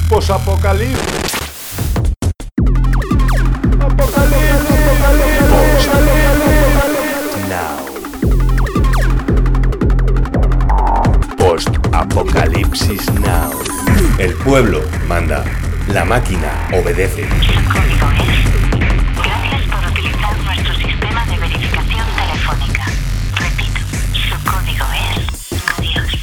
Posapocalipsis. Post-Apocalipsis Now. El pueblo manda, la máquina obedece. Su código es: gracias por utilizar nuestro sistema de verificación telefónica. Repito, su código es: adiós.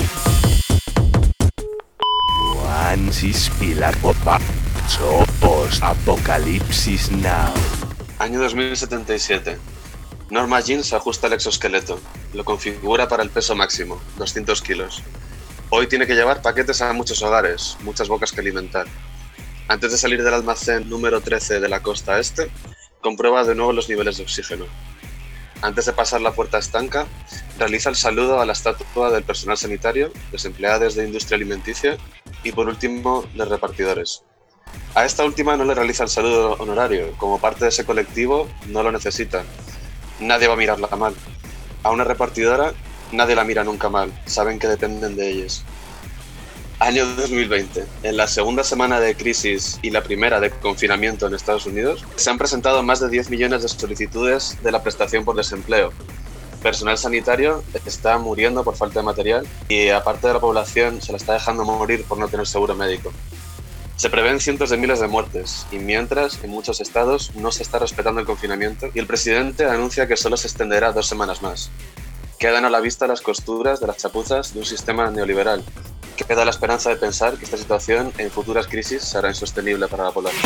Juansis Pilar Popa. Post-Apocalipsis Now. Año 2077. Norma Jean se ajusta el exoesqueleto. Lo configura para el peso máximo, 200 kilos. Hoy tiene que llevar paquetes a muchos hogares, muchas bocas que alimentar. Antes de salir del almacén número 13 de la costa este, comprueba de nuevo los niveles de oxígeno. Antes de pasar la puerta estanca, realiza el saludo a la estatua del personal sanitario, desempleados de industria alimenticia y, por último, de repartidores. A esta última no le realiza el saludo honorario, como parte de ese colectivo no lo necesita. Nadie va a mirarla mal. A una repartidora nadie la mira nunca mal, saben que dependen de ellas. Año 2020. En la segunda semana de crisis y la primera de confinamiento en Estados Unidos, se han presentado más de 10 millones de solicitudes de la prestación por desempleo. Personal sanitario está muriendo por falta de material y aparte de la población se la está dejando morir por no tener seguro médico. Se prevén cientos de miles de muertes y mientras en muchos estados no se está respetando el confinamiento y el presidente anuncia que solo se extenderá 2 semanas más. Quedan a la vista las costuras de las chapuzas de un sistema neoliberal. Queda la esperanza de pensar que esta situación en futuras crisis será insostenible para la población.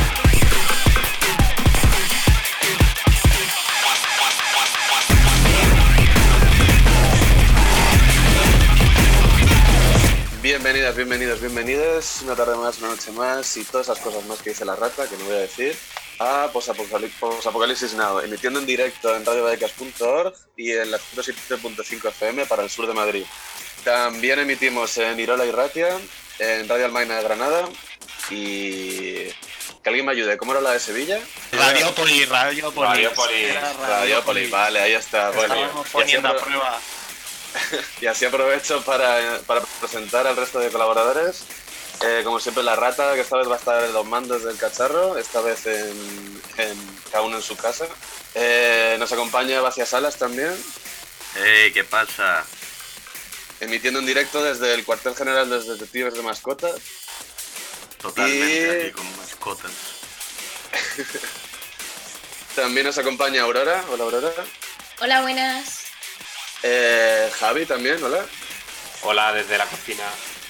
Bienvenidas, bienvenidos. Una tarde más, una noche más y todas esas cosas más que dice la rata, que no voy a decir, a Post-Apocalipsis Now, emitiendo en directo en radiovallecas.org y en la 107.5 FM para el sur de Madrid. También emitimos en Irola y Ratia, en Radio Almaina de Granada y... Que alguien me ayude, ¿cómo era la de Sevilla? Radiopolis. Radiopolis, vale, ahí está. Bueno, estamos poniendo a prueba. Y así aprovecho para presentar al resto de colaboradores. Como siempre, la rata, que esta vez va a estar en los mandos del cacharro, esta vez en cada uno en su casa. Nos acompaña Bacia Salas también. ¡Hey! ¿Qué pasa? Emitiendo en directo desde el cuartel general de los detectives de mascotas. Totalmente, aquí con mascotas. También nos acompaña Aurora. Hola, Aurora. Hola, buenas. Javi también, hola. Hola, desde la cocina.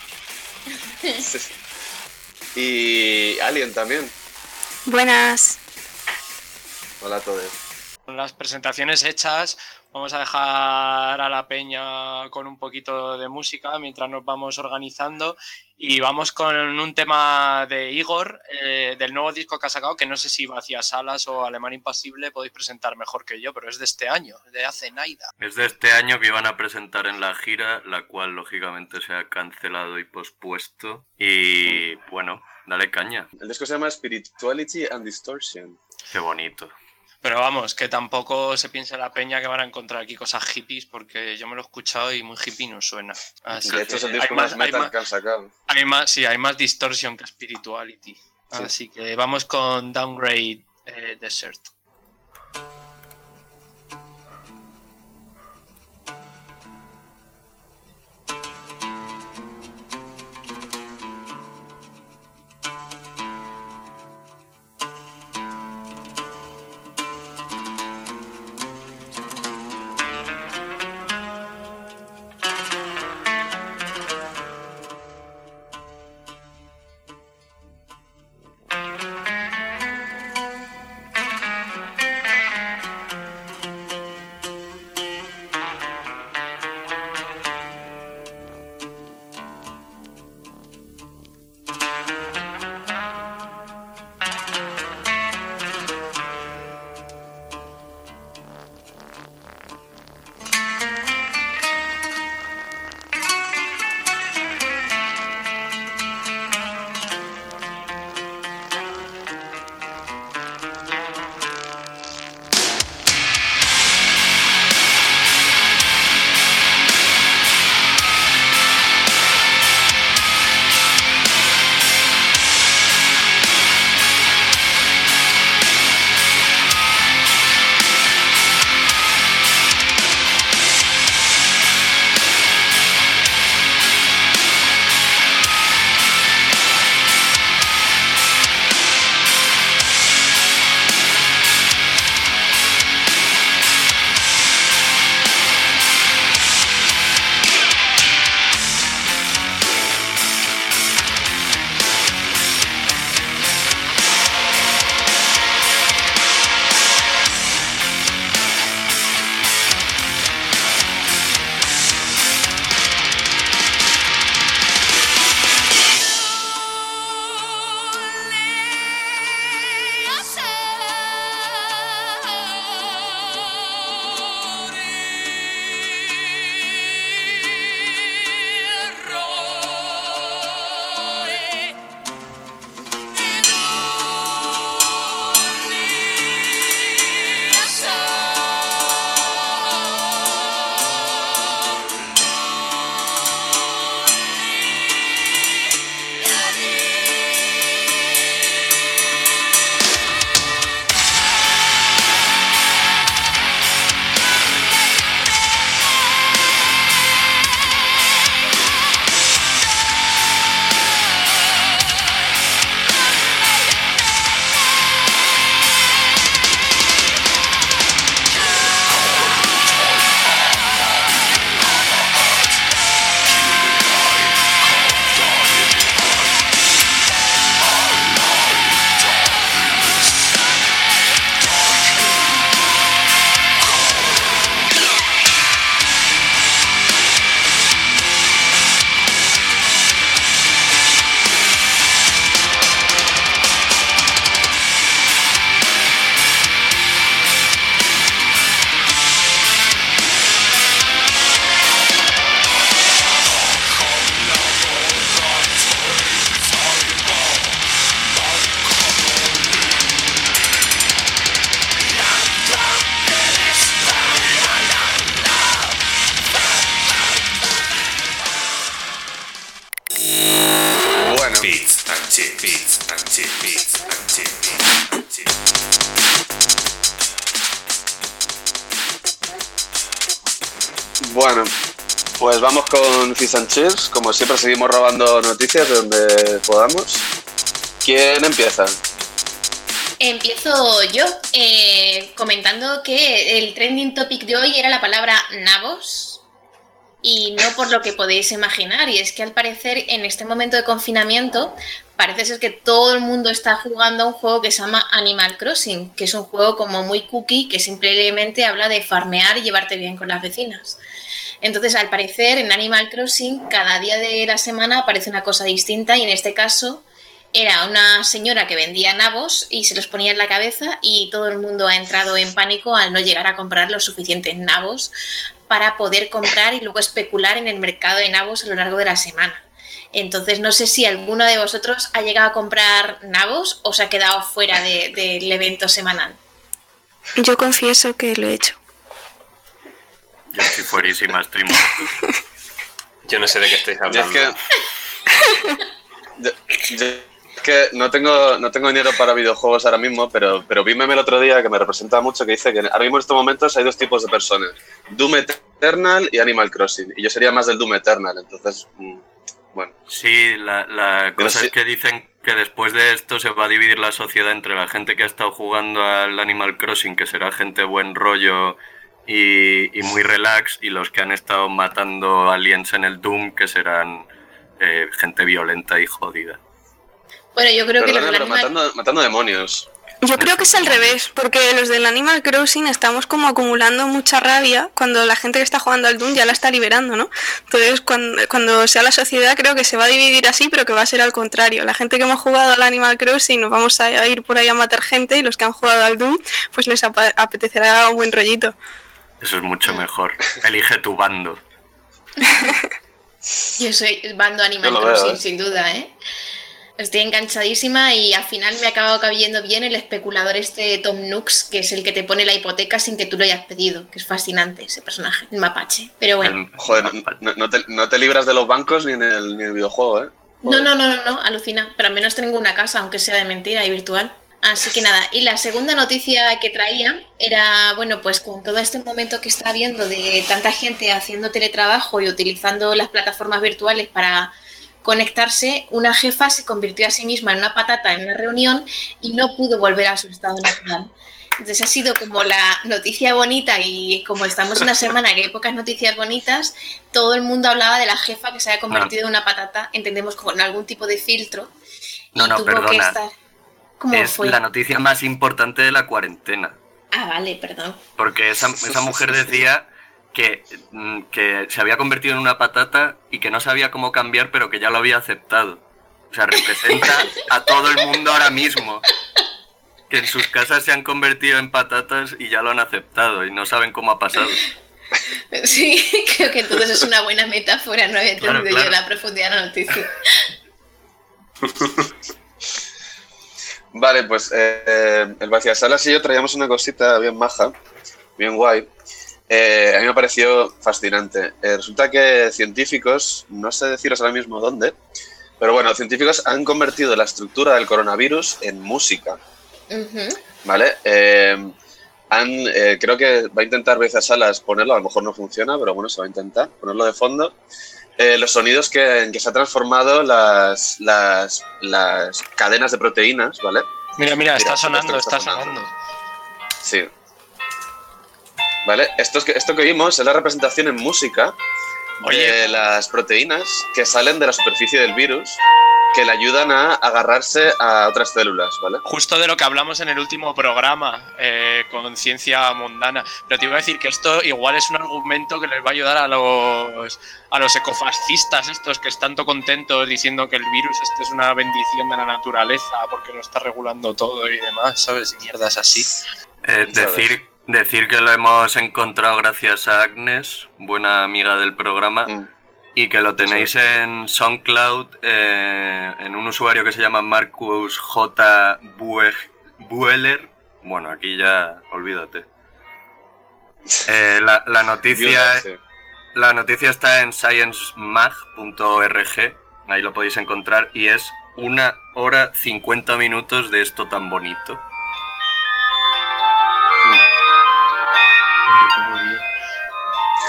Y Alien también. Buenas. Hola a todos. Con las presentaciones hechas, vamos a dejar a la peña con un poquito de música mientras nos vamos organizando y vamos con un tema de Igor, del nuevo disco que ha sacado, que no sé si Vacía Salas o Alemán Impasible podéis presentar mejor que yo, pero es de este año, de hace nada. Es de este año que iban a presentar en la gira, la cual lógicamente se ha cancelado y pospuesto. Y bueno, dale caña. El disco se llama Spirituality and Distortion. Qué bonito. Pero vamos, que tampoco se piense la peña que van a encontrar aquí cosas hippies, porque yo me lo he escuchado y muy hippie no suena. Así de hecho es el disco más metal que han sacado. Hay más distortion que spirituality. Sí. Así que vamos con Downgrade Desert. Bueno, pues vamos con Fish and Chips. Como siempre seguimos robando noticias de donde podamos. ¿Quién empieza? Empiezo yo comentando que el trending topic de hoy era la palabra nabos y no por lo que podéis imaginar, y es que al parecer en este momento de confinamiento parece ser que todo el mundo está jugando a un juego que se llama Animal Crossing, que es un juego como muy cookie que simplemente habla de farmear y llevarte bien con las vecinas. Entonces, al parecer en Animal Crossing cada día de la semana aparece una cosa distinta, y en este caso era una señora que vendía nabos y se los ponía en la cabeza, y todo el mundo ha entrado en pánico al no llegar a comprar los suficientes nabos para poder comprar y luego especular en el mercado de nabos a lo largo de la semana. Entonces no sé si alguno de vosotros ha llegado a comprar nabos o se ha quedado fuera del evento semanal. Yo confieso que lo he hecho. Yo estoy fuerísima, stream. Yo no sé de qué estáis hablando. Yo es que no tengo dinero para videojuegos ahora mismo, pero vi meme el otro día que me representa mucho, que dice que ahora mismo en estos momentos hay dos tipos de personas: Doom Eternal y Animal Crossing. Y yo sería más del Doom Eternal, entonces, bueno. Sí, la cosa es que dicen que después de esto se va a dividir la sociedad entre la gente que ha estado jugando al Animal Crossing, que será gente buen rollo y muy relax, y los que han estado matando aliens en el Doom, que serán gente violenta y jodida. Bueno, yo creo que los del pero Animal... matando demonios. Yo creo que es al revés, porque los del Animal Crossing estamos como acumulando mucha rabia cuando la gente que está jugando al Doom ya la está liberando, ¿no? Entonces, cuando sea la sociedad, creo que se va a dividir así, pero que va a ser al contrario. La gente que hemos jugado al Animal Crossing nos vamos a ir por ahí a matar gente, y los que han jugado al Doom, pues les apetecerá un buen rollito. Eso es mucho mejor. Elige tu bando. Yo soy bando Animal Crossing, sin duda, ¿eh? Estoy enganchadísima, y al final me ha acabado cayendo bien el especulador este Tom Nook, que es el que te pone la hipoteca sin que tú lo hayas pedido, que es fascinante ese personaje, el mapache. Pero bueno. Joder, no te libras de los bancos ni en el videojuego, ¿eh? Joder. No, alucina. Pero al menos tengo una casa, aunque sea de mentira y virtual. Así que nada, y la segunda noticia que traía era, bueno, pues con todo este momento que está habiendo de tanta gente haciendo teletrabajo y utilizando las plataformas virtuales para conectarse, una jefa se convirtió a sí misma en una patata en una reunión y no pudo volver a su estado natural. Entonces ha sido como la noticia bonita, y como estamos en una semana que hay pocas noticias bonitas, todo el mundo hablaba de la jefa que se había convertido en una patata, entendemos con algún tipo de filtro. No, perdona. Que estar... ¿Cómo es fue? la noticia más importante de la cuarentena. Ah, vale, perdón. Porque esa mujer decía que se había convertido en una patata y que no sabía cómo cambiar, pero que ya lo había aceptado. O sea, representa a todo el mundo ahora mismo. Que en sus casas se han convertido en patatas y ya lo han aceptado y no saben cómo ha pasado. Sí, creo que entonces es una buena metáfora, no había entendido Claro. yo la profundidad de la noticia. Vale, pues el Vaciasalas y yo traíamos una cosita bien maja, bien guay. A mí me pareció fascinante. Resulta que científicos, no sé deciros ahora mismo dónde, pero bueno, científicos han convertido la estructura del coronavirus en música. ¿Vale? Creo que va a intentar Vaciasalas ponerlo, a lo mejor no funciona, pero bueno, se va a intentar ponerlo de fondo. Los sonidos en que se han transformado las cadenas de proteínas, ¿vale? Mira, está sonando. sonando. Sí. ¿Vale? Esto que vimos es la representación en música de las proteínas que salen de la superficie del virus, que le ayudan a agarrarse a otras células, ¿vale? Justo de lo que hablamos en el último programa, con Ciencia Mundana. Pero te iba a decir que esto igual es un argumento que les va a ayudar a los ecofascistas estos que están tan contentos diciendo que el virus es una bendición de la naturaleza porque lo está regulando todo y demás, ¿sabes? Y mierdas así. Decir que lo hemos encontrado gracias a Agnes, buena amiga del programa, y que lo tenéis en SoundCloud, en un usuario que se llama Marcus J. Bueller. Bueno, aquí ya olvídate. La noticia está en sciencemag.org, ahí lo podéis encontrar, y es 1 hora 50 minutos de esto tan bonito.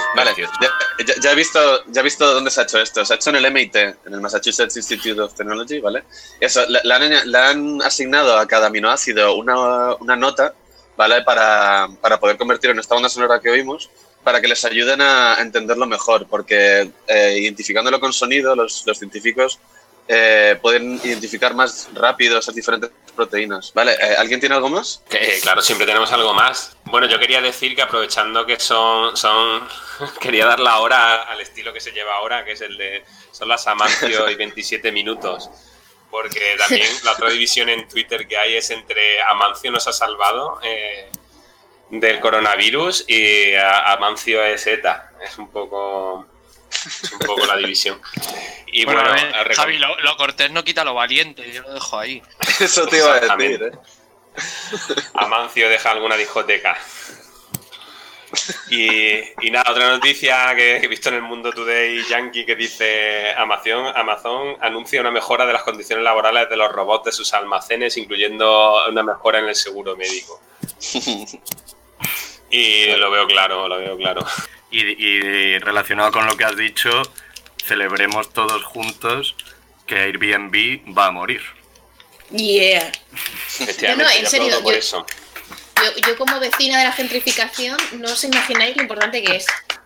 Vale, Precioso. ya he visto dónde se ha hecho esto. Se ha hecho en el MIT, en el Massachusetts Institute of Technology, ¿vale? Eso, le han asignado a cada aminoácido una nota, ¿vale? Para poder convertirlo en esta banda sonora que oímos, para que les ayuden a entenderlo mejor, porque identificándolo con sonido, los científicos pueden identificar más rápido esas diferentes proteínas. Vale, ¿alguien tiene algo más? Claro, siempre tenemos algo más. Bueno, yo quería decir que aprovechando que son quería dar la hora al estilo que se lleva ahora, que es el de son las Amancio y 27 minutos. Porque también la otra división en Twitter que hay es entre Amancio nos ha salvado del coronavirus y Amancio es ETA. Es un poco la división. Y bueno, Javi, lo cortés no quita lo valiente, yo lo dejo ahí. Eso te iba a decir, Amancio deja alguna discoteca. Y nada, otra noticia que he visto en el Mundo Today Yankee que dice Amazon anuncia una mejora de las condiciones laborales de los robots de sus almacenes, incluyendo una mejora en el seguro médico. Y lo veo claro. Y relacionado con lo que has dicho, celebremos todos juntos que Airbnb va a morir. Yeah. Efectivamente, No, en yo serio, aplaudo por eso. Yo como vecina de la gentrificación, no os imagináis lo importante que es.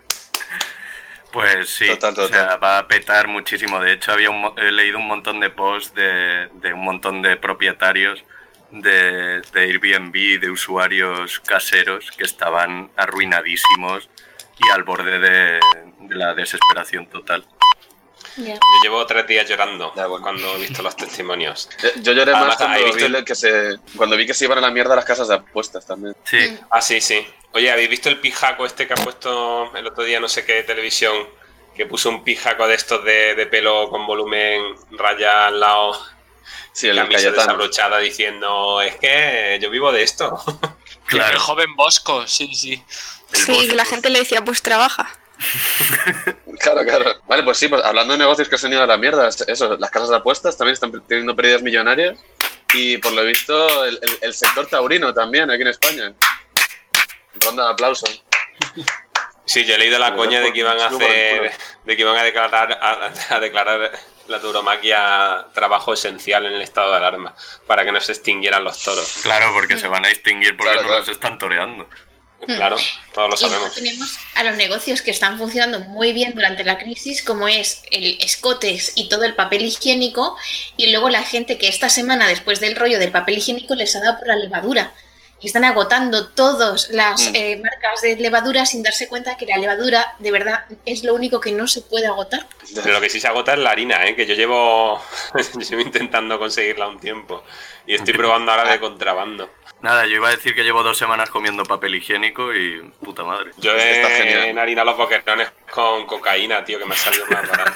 Pues sí, Total. O sea, va a petar muchísimo. De hecho, he leído un montón de posts de un montón de propietarios de Airbnb, de usuarios caseros que estaban arruinadísimos y al borde de la desesperación total. Yeah. Yo llevo 3 días llorando cuando he visto los testimonios. Yo lloré Además, más ¿habéis visto cuando vi que se iban a la mierda las casas de apuestas también. Sí. Ah, sí. Oye, ¿habéis visto el pijaco este que ha puesto el otro día no sé qué televisión? Que puso un pijaco de estos de pelo con volumen raya al lado. Sí, el camisa Cayetano. desabrochada diciendo, es que yo vivo de esto. Claro. El joven Bosco, sí. Sí, que la gente le decía, pues trabaja. Claro. Vale, pues sí, pues hablando de negocios que se han ido a la mierda, eso, las casas de apuestas también están teniendo pérdidas millonarias y por lo visto el sector taurino también aquí en España. Ronda de aplausos. Sí, yo he leído la coña de que iban a hacer, de que iban a declarar la tauromaquia trabajo esencial en el estado de alarma para que no se extinguieran los toros. Claro, porque se van a extinguir porque Claro. no los están toreando. Claro, todos lo Y luego sabemos. tenemos a los negocios que están funcionando muy bien durante la crisis, como es el escotes y todo el papel higiénico, y luego la gente que esta semana, después del rollo del papel higiénico, les ha dado por la levadura. Y están agotando todas las marcas de levadura sin darse cuenta que la levadura, de verdad, es lo único que no se puede agotar. Pero lo que sí se agota es la harina, que yo llevo intentando conseguirla un tiempo y estoy probando ahora de contrabando. Nada, yo iba a decir que llevo 2 semanas comiendo papel higiénico y puta madre. Yo Está genial. he enharinado los boquerones con cocaína, tío, que me ha salido más barato.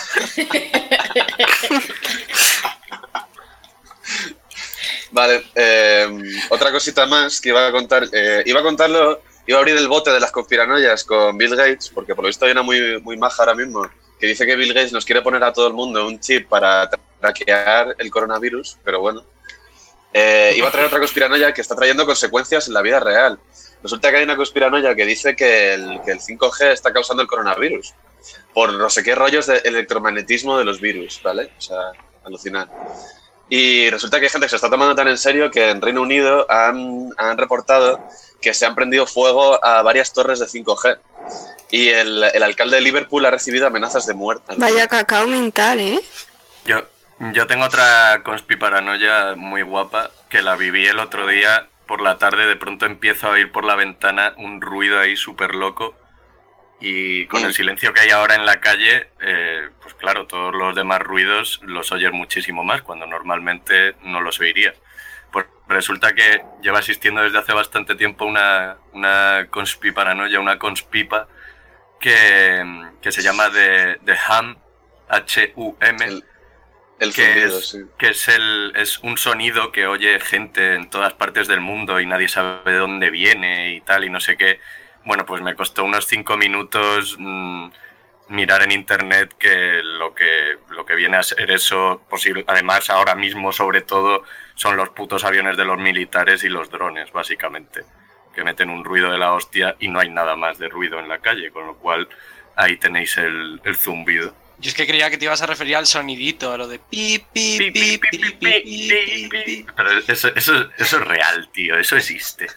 Vale, otra cosita más que iba a contar. Iba a abrir el bote de las conspiranoias con Bill Gates, porque por lo visto hay una muy maja ahora mismo, que dice que Bill Gates nos quiere poner a todo el mundo un chip para traquear el coronavirus, pero bueno. Iba a traer otra conspiranoia que está trayendo consecuencias en la vida real. Resulta que hay una conspiranoia que dice que el 5G está causando el coronavirus, por no sé qué rollos de electromagnetismo de los virus, ¿vale? O sea, alucinar. Y resulta que hay gente que se está tomando tan en serio que en Reino Unido han reportado que se han prendido fuego a varias torres de 5G. Y el alcalde de Liverpool ha recibido amenazas de muerte. Vaya cacao mental, ¿eh? Yo tengo otra conspiparanoia muy guapa que la viví el otro día por la tarde. De pronto empiezo a oír por la ventana un ruido ahí súper loco y con el silencio que hay ahora en la calle, pues claro, todos los demás ruidos los oyes muchísimo más cuando normalmente no los oirías. Pues resulta que lleva existiendo desde hace bastante tiempo una conspiparanoia, una conspipa que se llama The Hum, H-U-M. El que zumbido, es, sí. que es un sonido que oye gente en todas partes del mundo y nadie sabe de dónde viene y tal y no sé qué. Bueno, pues me costó unos 5 minutos mirar en internet que lo que viene a ser eso posible. Además, ahora mismo, sobre todo, son los putos aviones de los militares y los drones, básicamente. que meten un ruido de la hostia y no hay nada más de ruido en la calle, con lo cual ahí tenéis el zumbido. Yo es que creía que te ibas a referir al sonidito, a lo de pi, pi, pi, pi, pi, pi, pi. Pero eso es real, tío, eso existe.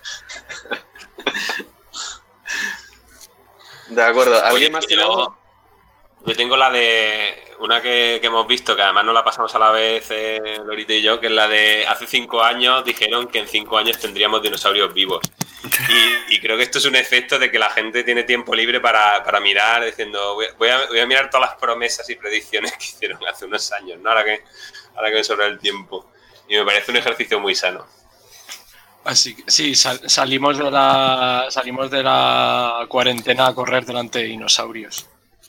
De acuerdo, ¿alguien Oye, más tiene algo? Yo tengo la de una que hemos visto, que además no la pasamos a la vez Lorita y yo, que es la de hace 5 años dijeron que en 5 años tendríamos dinosaurios vivos. Y creo que esto es un efecto de que la gente tiene tiempo libre para mirar, diciendo voy a mirar todas las promesas y predicciones que hicieron hace unos años, ¿no? Ahora que me sobra el tiempo. Y me parece un ejercicio muy sano. Así que sí, salimos de la cuarentena a correr delante de dinosaurios.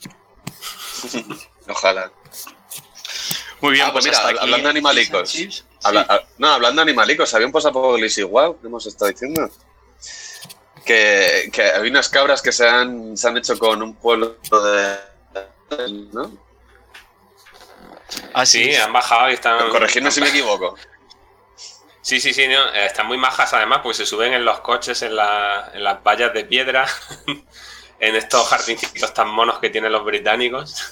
Ojalá. Muy bien, pues mira, hasta aquí hablando de animalicos. Hablando de animalicos, había un post-apocalipsis igual, que hemos estado diciendo. Que había unas cabras que se han hecho con un pueblo de... ¿no? Ah, Sí, han bajado y están... Corregidme si me equivoco. Sí, no, están muy majas además, porque se suben en los coches, en las vallas de piedra, en estos jardincitos tan monos que tienen los británicos.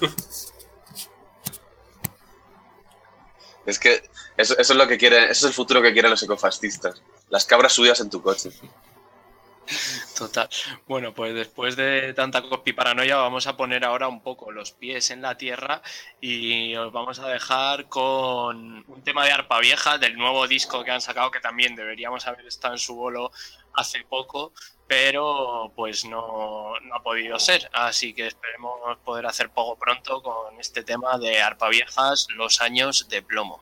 Es que eso es lo que quieren, eso es el futuro que quieren los ecofascistas. Las cabras subidas en tu coche. Total. Bueno, pues después de tanta paranoia vamos a poner ahora un poco los pies en la tierra y os vamos a dejar con un tema de Arpa Vieja del nuevo disco que han sacado, que también deberíamos haber estado en su bolo hace poco, pero pues no ha podido ser. Así que esperemos poder hacer poco pronto con este tema de Arpa Viejas, Los años de plomo.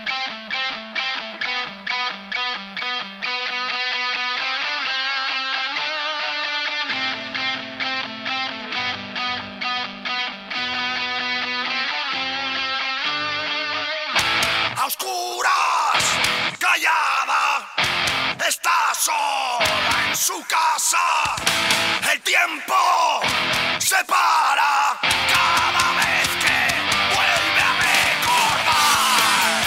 A oscuras, callada, está sola en su casa. El tiempo se para cada vez que vuelve a recordar.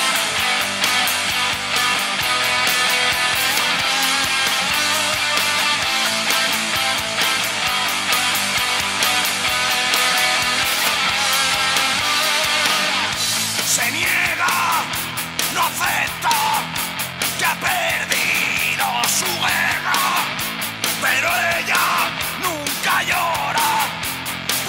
Se niega, no acepta que ha perdido su guerra, pero ella nunca llora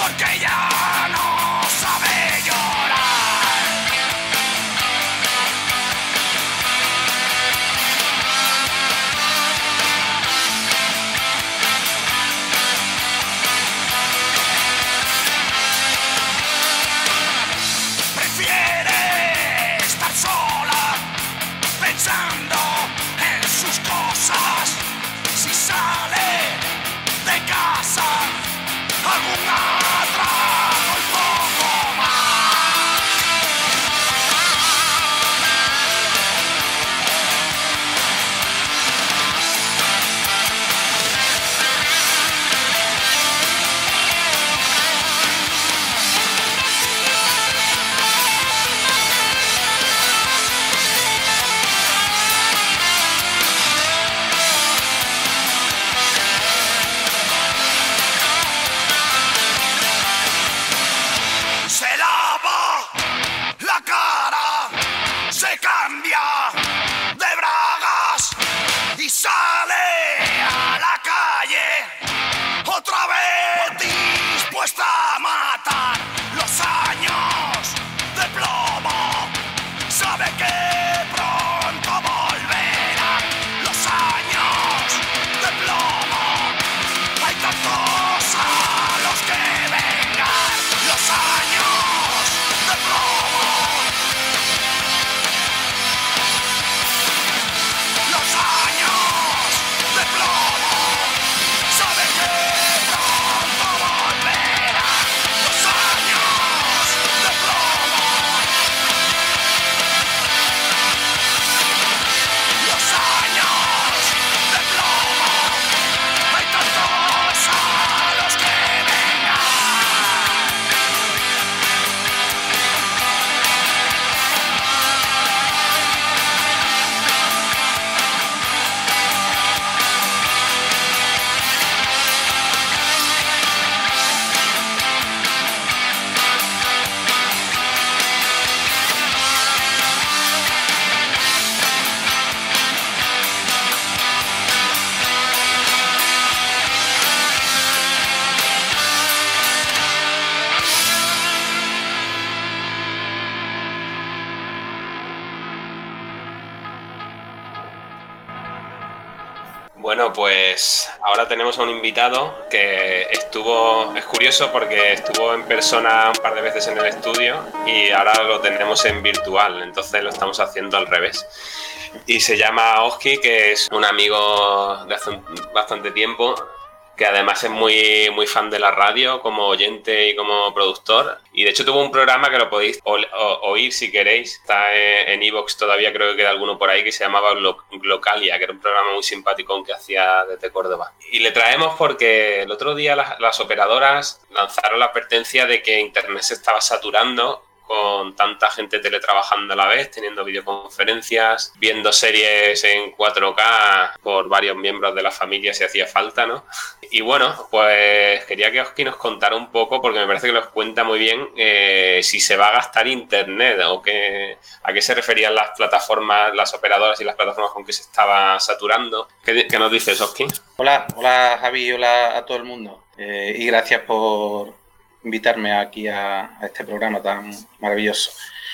Bueno, pues ahora tenemos a un invitado que es curioso porque estuvo en persona un par de veces en el estudio y ahora lo tenemos en virtual, entonces lo estamos haciendo al revés. Y se llama Oski, que es un amigo de hace bastante tiempo, que además es muy, muy fan de la radio como oyente y como productor. Y de hecho tuvo un programa que lo podéis oír si queréis. Está en iVoox todavía, creo que queda alguno por ahí, que se llamaba Glocalia, que era un programa muy simpático que hacía desde Córdoba. Y le traemos porque el otro día las operadoras lanzaron la advertencia de que Internet se estaba saturando con tanta gente teletrabajando a la vez, teniendo videoconferencias, viendo series en 4K por varios miembros de la familia si hacía falta, ¿no? Y bueno, pues quería que Oski nos contara un poco, porque me parece que nos cuenta muy bien si se va a gastar internet o a qué se referían las plataformas, las operadoras y las plataformas con que se estaba saturando. ¿Qué nos dices, Oski? Hola Javi, hola a todo el mundo. Y gracias por invitarme aquí a este programa tan maravilloso.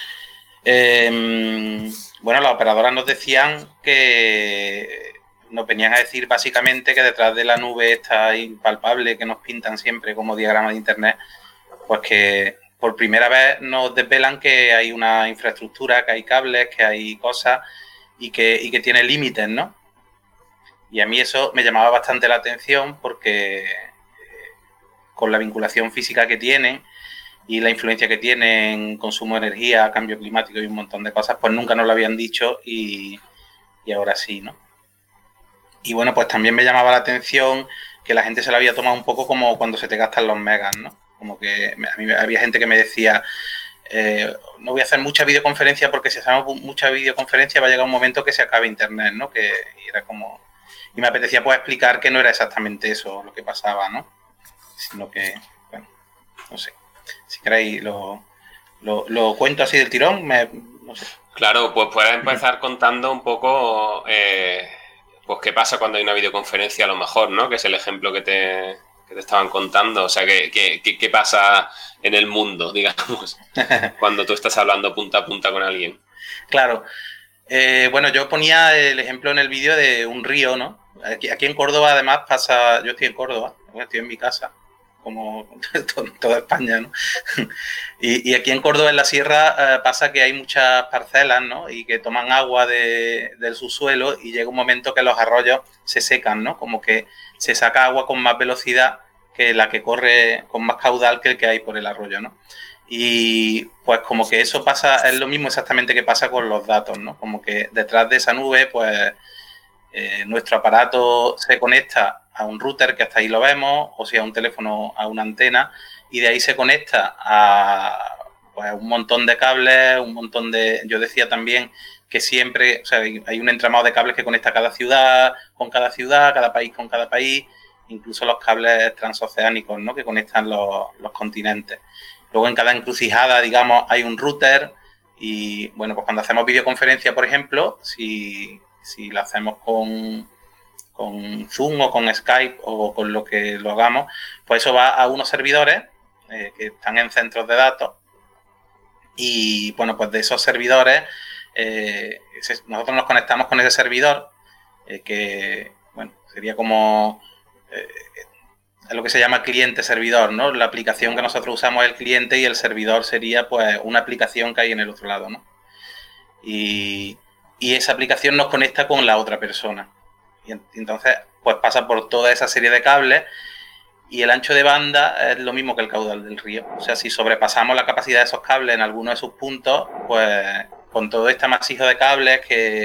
Bueno, las operadoras nos decían que nos venían a decir básicamente que detrás de la nube esta impalpable que nos pintan siempre como diagrama de internet, pues que por primera vez nos desvelan que hay una infraestructura, que hay cables, que hay cosas y que tiene límites, ¿no? Y a mí eso me llamaba bastante la atención porque con la vinculación física que tienen y la influencia que tienen en consumo de energía, cambio climático y un montón de cosas, pues nunca nos lo habían dicho y ahora sí, ¿no? Y bueno, pues también me llamaba la atención que la gente se lo había tomado un poco como cuando se te gastan los megas, ¿no? Como que a mí había gente que me decía, no voy a hacer mucha videoconferencia porque si hacemos mucha videoconferencia va a llegar un momento que se acabe internet, ¿no? Y era como... Y me apetecía pues explicar que no era exactamente eso lo que pasaba, ¿no? Sino que, bueno, no sé, si queréis lo cuento así del tirón, no sé. Claro, pues puedes empezar contando un poco pues qué pasa cuando hay una videoconferencia a lo mejor, ¿no? Que es el ejemplo que te estaban contando, o sea, qué pasa en el mundo, digamos, cuando tú estás hablando punta a punta con alguien. Claro, bueno, yo ponía el ejemplo en el vídeo de un río, ¿no? Aquí en Córdoba además pasa, yo estoy en Córdoba, estoy en mi casa, como toda España, ¿no? Y aquí en Córdoba, en la sierra, pasa que hay muchas parcelas, ¿no? Y que toman agua del subsuelo y llega un momento que los arroyos se secan, ¿no? Como que se saca agua con más velocidad que la que corre con más caudal que el que hay por el arroyo, ¿no? Y pues como que eso pasa, es lo mismo exactamente que pasa con los datos, ¿no? Como que detrás de esa nube, pues nuestro aparato se conecta a un router, que hasta ahí lo vemos, o si a un teléfono, a una antena, y de ahí se conecta a pues, un montón de cables, un montón de... Yo decía también que siempre, o sea, hay un entramado de cables que conecta cada ciudad, cada país con cada país, incluso los cables transoceánicos, ¿no? Que conectan los continentes. Luego en cada encrucijada, digamos, hay un router y, bueno, pues cuando hacemos videoconferencia, por ejemplo, si la hacemos con Zoom o con Skype o con lo que lo hagamos, pues eso va a unos servidores que están en centros de datos y, bueno, pues de esos servidores nosotros nos conectamos con ese servidor que, bueno, sería como lo que se llama cliente-servidor, ¿no? La aplicación que nosotros usamos es el cliente y el servidor sería, pues, una aplicación que hay en el otro lado, ¿no? Y esa aplicación nos conecta con la otra persona. Y entonces, pues pasa por toda esa serie de cables y el ancho de banda es lo mismo que el caudal del río. O sea, si sobrepasamos la capacidad de esos cables en alguno de sus puntos, pues con todo este amasijo de cables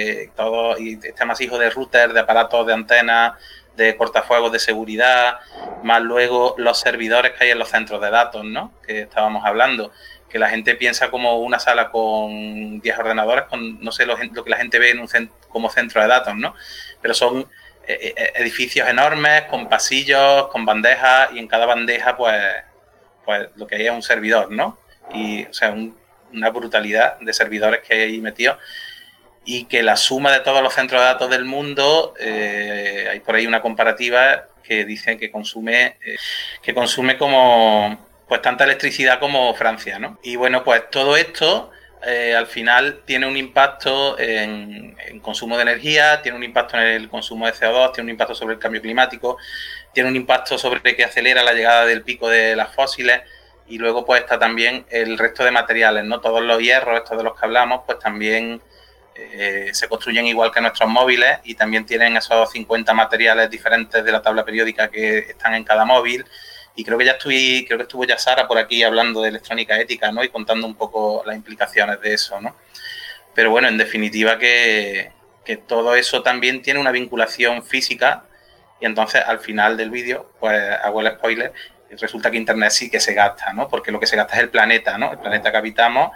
y este amasijo de routers, de aparatos, de antenas, de cortafuegos de seguridad, más luego los servidores que hay en los centros de datos, ¿no? Que estábamos hablando, que la gente piensa como una sala con 10 ordenadores, con no sé lo que la gente ve en como centro de datos, ¿no? Pero son edificios enormes, con pasillos, con bandejas, y en cada bandeja, pues lo que hay es un servidor, ¿no? Y, o sea, una brutalidad de servidores que hay ahí metidos. Y que la suma de todos los centros de datos del mundo, hay por ahí una comparativa que dice que consume como pues tanta electricidad como Francia, ¿no? Y bueno, pues todo esto al final tiene un impacto en consumo de energía, tiene un impacto en el consumo de CO2, tiene un impacto sobre el cambio climático, tiene un impacto sobre que acelera la llegada del pico de las fósiles, y luego pues está también el resto de materiales, ¿no? Todos los hierros, estos de los que hablamos, pues también se construyen igual que nuestros móviles y también tienen esos 50 materiales diferentes de la tabla periódica que están en cada móvil. Y creo que estuvo ya Sara por aquí hablando de electrónica ética, ¿no? Y contando un poco las implicaciones de eso, ¿no? Pero bueno, en definitiva que todo eso también tiene una vinculación física, y entonces al final del vídeo, pues hago el spoiler, resulta que Internet sí que se gasta, ¿no? Porque lo que se gasta es el planeta, ¿no? El planeta que habitamos,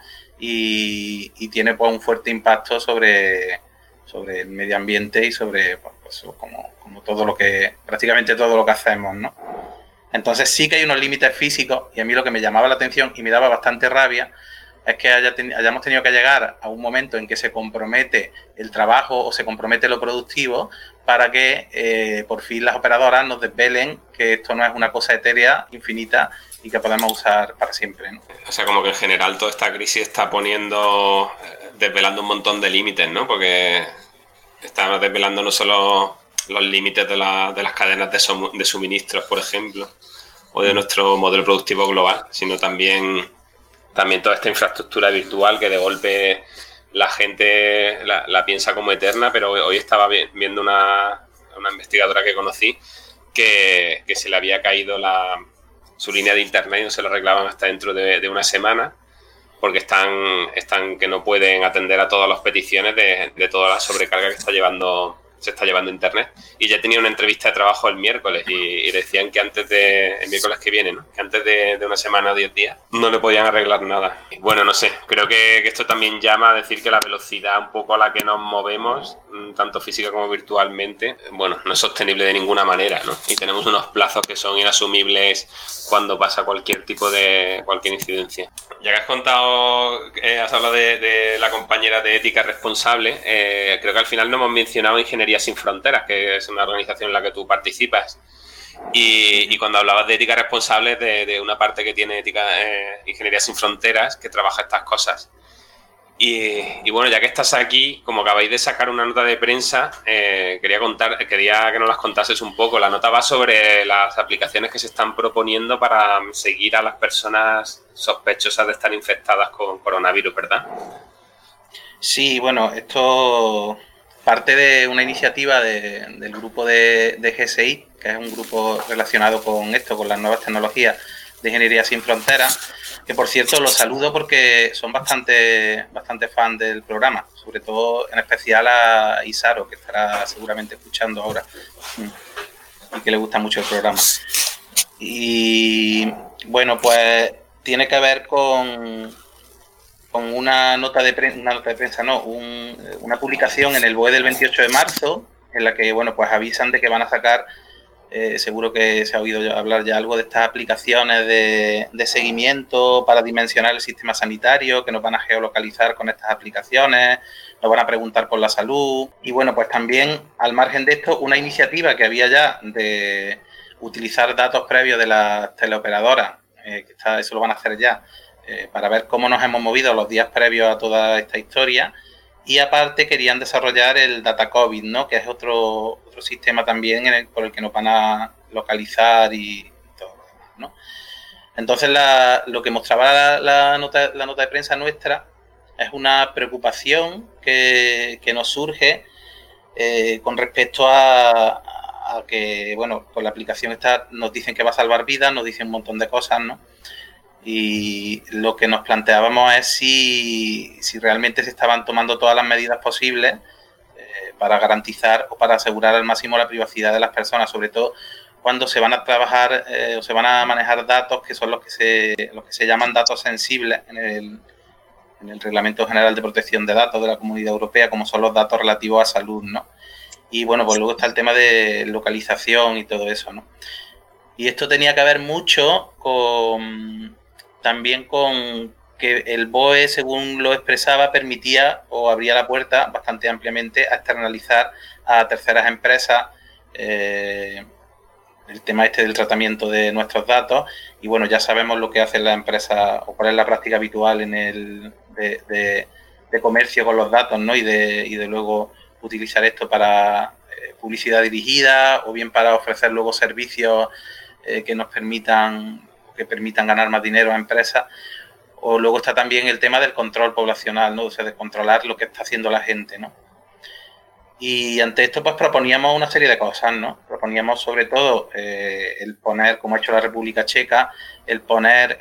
y tiene pues un fuerte impacto sobre el medio ambiente y sobre pues, como todo lo que, prácticamente todo lo que hacemos, ¿no? Entonces sí que hay unos límites físicos, y a mí lo que me llamaba la atención y me daba bastante rabia es que hayamos tenido que llegar a un momento en que se compromete el trabajo o se compromete lo productivo para que por fin las operadoras nos desvelen que esto no es una cosa etérea, infinita, y que podemos usar para siempre, ¿no? O sea, como que en general toda esta crisis está desvelando un montón de límites, ¿no? Porque está desvelando no solo los límites de las cadenas de suministros, por ejemplo, o de nuestro modelo productivo global, sino también toda esta infraestructura virtual que de golpe la gente la piensa como eterna. Pero hoy estaba viendo una investigadora que conocí que se le había caído su línea de internet y no se lo arreglaban hasta dentro de una semana, porque están que no pueden atender a todas las peticiones de toda la sobrecarga que se está llevando internet. Y ya tenía una entrevista de trabajo el miércoles y decían que el miércoles que viene, ¿no? Que antes de una semana o 10 días no le podían arreglar nada. Bueno, no sé, creo que esto también llama a decir que la velocidad un poco a la que nos movemos, tanto física como virtualmente, bueno, no es sostenible de ninguna manera, ¿no? Y tenemos unos plazos que son inasumibles cuando pasa cualquier incidencia. Ya que has hablado de la compañera de ética responsable, creo que al final no hemos mencionado Ingeniería Sin Fronteras, que es una organización en la que tú participas. Y cuando hablabas de ética responsable, de una parte que tiene Ingeniería Sin Fronteras, que trabaja estas cosas. Y bueno, ya que estás aquí, como acabáis de sacar una nota de prensa, quería que nos las contases un poco. La nota va sobre las aplicaciones que se están proponiendo para seguir a las personas sospechosas de estar infectadas con coronavirus, ¿verdad? Sí, bueno, esto parte de una iniciativa del grupo de GSI, que es un grupo relacionado con esto, con las nuevas tecnologías de Ingeniería Sin Fronteras, que por cierto los saludo porque son bastante fan del programa, sobre todo en especial a Isaro, que estará seguramente escuchando ahora y que le gusta mucho el programa. Y bueno, pues tiene que ver con una publicación en el BOE del 28 de marzo, en la que bueno, pues avisan de que van a sacar, seguro que se ha oído hablar ya algo de estas aplicaciones de seguimiento para dimensionar el sistema sanitario, que nos van a geolocalizar con estas aplicaciones, nos van a preguntar por la salud. Y bueno, pues también al margen de esto, una iniciativa que había ya de utilizar datos previos de las teleoperadoras, eso lo van a hacer ya, para ver cómo nos hemos movido los días previos a toda esta historia. Y aparte querían desarrollar el Data COVID, ¿no? Que es otro sistema también por el que nos van a localizar y todo lo demás, ¿no? Entonces lo que mostraba la nota de prensa nuestra es una preocupación que nos surge con respecto a que, bueno, con la aplicación esta nos dicen que va a salvar vidas, nos dicen un montón de cosas, ¿no? Y lo que nos planteábamos es si realmente se estaban tomando todas las medidas posibles para garantizar o para asegurar al máximo la privacidad de las personas, sobre todo cuando se van a trabajar o se van a manejar datos que son los que se llaman datos sensibles en el Reglamento General de Protección de Datos de la Comunidad Europea, como son los datos relativos a salud, ¿no? Y bueno, pues luego está el tema de localización y todo eso, ¿no? Y esto tenía que ver mucho también con que el BOE, según lo expresaba, permitía o abría la puerta bastante ampliamente a externalizar a terceras empresas el tema este del tratamiento de nuestros datos. Y bueno, ya sabemos lo que hacen las empresas o cuál es la práctica habitual en el de comercio con los datos, ¿no? Y de luego utilizar esto para publicidad dirigida o bien para ofrecer luego servicios que nos permitan ganar más dinero a empresas. O luego está también el tema del control poblacional, ¿no? O sea, de controlar lo que está haciendo la gente, ¿no? Y ante esto, pues proponíamos una serie de cosas, ¿no? Proponíamos sobre todo el poner, como ha hecho la República Checa, el poner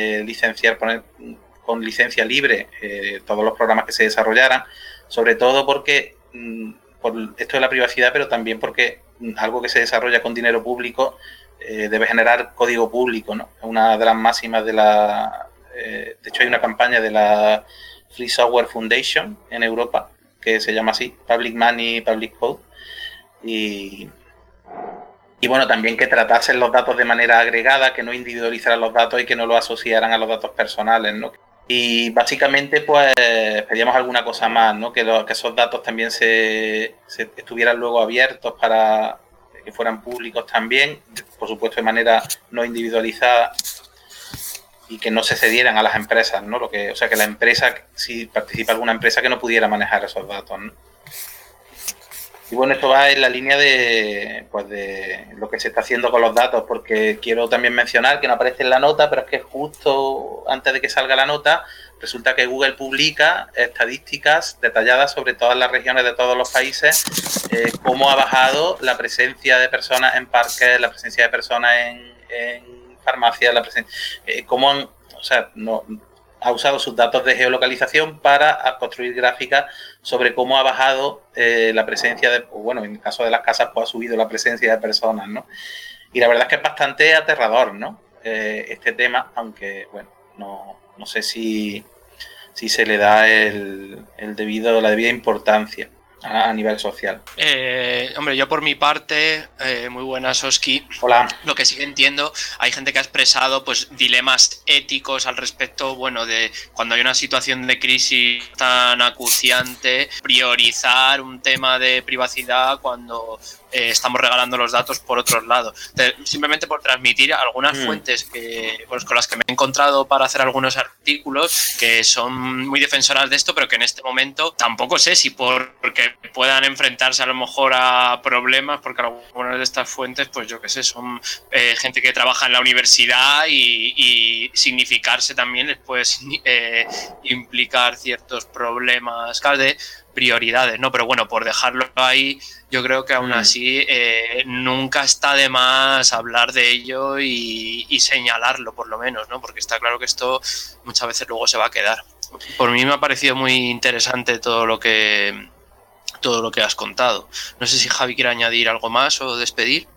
con licencia libre todos los programas que se desarrollaran, sobre todo porque por esto de la privacidad, pero también porque algo que se desarrolla con dinero público debe generar código público, ¿no? Una de las máximas de la... de hecho, hay una campaña de la Free Software Foundation en Europa, que se llama así, Public Money, Public Code, y bueno, también que tratasen los datos de manera agregada, que no individualizaran los datos y que no los asociaran a los datos personales, ¿no? Y básicamente, pues, pedíamos alguna cosa más, ¿no? Que esos datos también se estuvieran luego abiertos para que fueran públicos también, por supuesto de manera no individualizada, y que no se cedieran a las empresas, ¿no? O sea, que la empresa, si participa alguna empresa, que no pudiera manejar esos datos, ¿no? Y bueno, esto va en la línea de lo que se está haciendo con los datos, porque quiero también mencionar que no aparece en la nota, pero es que justo antes de que salga la nota, resulta que Google publica estadísticas detalladas sobre todas las regiones de todos los países, cómo ha bajado la presencia de personas en parques, la presencia de personas en farmacia, cómo ha usado sus datos de geolocalización para construir gráficas sobre cómo ha bajado la presencia en el caso de las casas, pues ha subido la presencia de personas, ¿no? Y la verdad es que es bastante aterrador, ¿no? Este tema, aunque, bueno, no sé si se le da la debida importancia a nivel social. Hombre, yo por mi parte, muy buenas, Oski. Hola. Lo que sí que entiendo, hay gente que ha expresado pues dilemas éticos al respecto, bueno, de cuando hay una situación de crisis tan acuciante, priorizar un tema de privacidad cuando estamos regalando los datos por otros lados. Simplemente por transmitir algunas fuentes con las que me he encontrado para hacer algunos artículos que son muy defensoras de esto, pero que en este momento tampoco sé si porque puedan enfrentarse a lo mejor a problemas, porque algunas de estas fuentes, pues yo qué sé, son gente que trabaja en la universidad y significarse también les puede implicar ciertos problemas de prioridades, ¿no? Pero bueno, por dejarlo ahí, yo creo que aún así nunca está de más hablar de ello y señalarlo, por lo menos, ¿no? Porque está claro que esto muchas veces luego se va a quedar. Por mí me ha parecido muy interesante todo lo que has contado. No sé si Javi quiere añadir algo más o despedir.